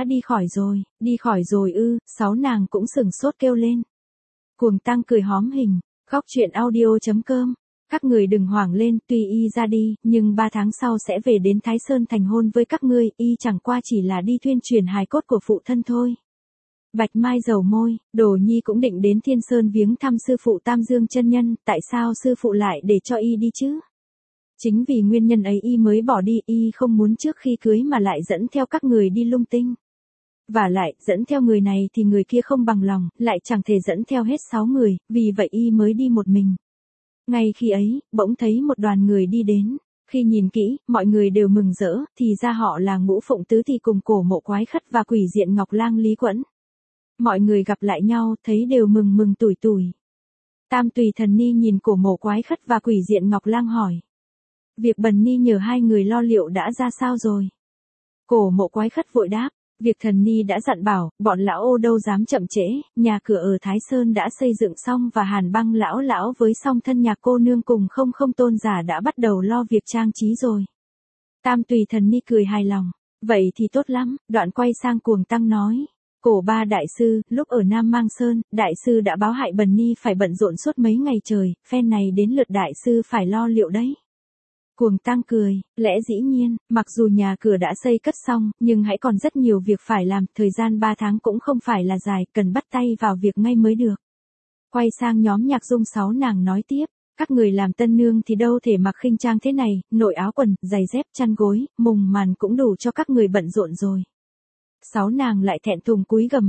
đi khỏi rồi ư? 6 nàng cũng sửng sốt kêu lên. Cuồng Tăng cười hóm hình, góc truyện audio.com. Các người đừng hoảng lên, tuy y ra đi, nhưng 3 tháng sau sẽ về đến Thái Sơn thành hôn với các ngươi, y chẳng qua chỉ là đi thuyên truyền hài cốt của phụ thân thôi. Bạch Mai dầu môi, Đồ Nhi cũng định đến Thiên Sơn viếng thăm sư phụ Tam Dương chân nhân, tại sao sư phụ lại để cho y đi chứ? Chính vì nguyên nhân ấy y mới bỏ đi, y không muốn trước khi cưới mà lại dẫn theo các người đi lung tinh. Và lại, dẫn theo người này thì người kia không bằng lòng, lại chẳng thể dẫn theo hết 6 người, vì vậy y mới đi một mình. Ngay khi ấy, bỗng thấy một đoàn người đi đến. Khi nhìn kỹ, mọi người đều mừng rỡ, thì ra họ là Ngũ Phụng Tứ Thì cùng Cổ Mộ Quái Khất và Quỷ Diện Ngọc Lang Lý Quẫn. Mọi người gặp lại nhau, thấy đều mừng mừng tủi tủi. Tam Tùy Thần Ni nhìn Cổ Mộ Quái Khất và Quỷ Diện Ngọc Lang hỏi. Việc Bần Ni nhờ hai người lo liệu đã ra sao rồi? Cổ Mộ Quái Khất vội đáp. Việc Thần Ni đã dặn bảo, bọn lão ô đâu dám chậm trễ, nhà cửa ở Thái Sơn đã xây dựng xong và Hàn Băng lão với song thân nhà cô nương cùng không tôn giả đã bắt đầu lo việc trang trí rồi. Tam Tùy Thần Ni cười hài lòng, vậy thì tốt lắm, đoạn quay sang Cuồng Tăng nói. Cổ Ba đại sư, lúc ở Nam Mang Sơn, đại sư đã báo hại Bần Ni phải bận rộn suốt mấy ngày trời, phen này đến lượt đại sư phải lo liệu đấy. Cuồng Tăng cười, lẽ dĩ nhiên, mặc dù nhà cửa đã xây cất xong, nhưng hãy còn rất nhiều việc phải làm, thời gian 3 tháng cũng không phải là dài, cần bắt tay vào việc ngay mới được. Quay sang nhóm Nhạc Dung 6 nàng nói tiếp, các người làm tân nương thì đâu thể mặc khinh trang thế này, nội áo quần, giày dép, chăn gối, mùng màn cũng đủ cho các người bận rộn rồi. 6 nàng lại thẹn thùng cúi gằm mặt,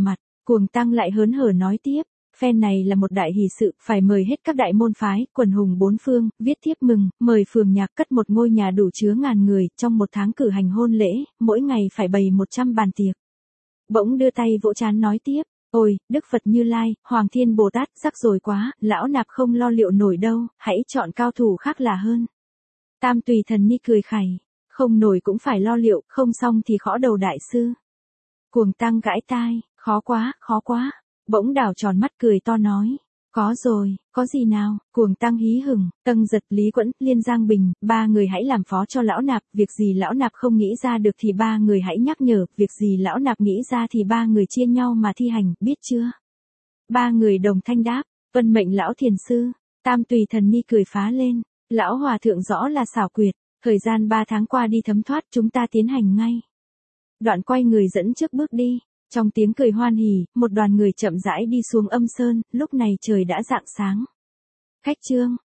Cuồng Tăng lại hớn hở nói tiếp, phen này là một đại hỷ sự, phải mời hết các đại môn phái, quần hùng bốn phương, viết thiếp mừng, mời phường nhạc cất một ngôi nhà đủ chứa ngàn người, trong một tháng cử hành hôn lễ, mỗi ngày phải bày 100 bàn tiệc. Bỗng đưa tay vỗ trán nói tiếp, ôi, Đức Phật Như Lai, Hoàng Thiên Bồ Tát, rắc rối quá, lão nạp không lo liệu nổi đâu, hãy chọn cao thủ khác là hơn. Tam Tùy Thần Ni cười khẩy, không nổi cũng phải lo liệu, không xong thì khõ đầu đại sư. Cuồng Tăng gãi tai, khó quá. Bỗng đảo tròn mắt cười to nói, có rồi, có gì nào? Cuồng Tăng hí hửng, Tâng Giật, Lý Quẫn, Liên Giang Bình, ba người hãy làm phó cho lão nạp, việc gì lão nạp không nghĩ ra được thì ba người hãy nhắc nhở, việc gì lão nạp nghĩ ra thì ba người chia nhau mà thi hành, biết chưa? Ba người đồng thanh đáp, tuân mệnh lão thiền sư. Tam Tùy Thần Ni cười phá lên, lão hòa thượng rõ là xảo quyệt, thời gian 3 tháng qua đi thấm thoát, chúng ta tiến hành ngay. Đoạn quay người dẫn trước bước đi. Trong tiếng cười hoan hỉ, một đoàn người chậm rãi đi xuống âm sơn, lúc này trời đã rạng sáng. Khách chương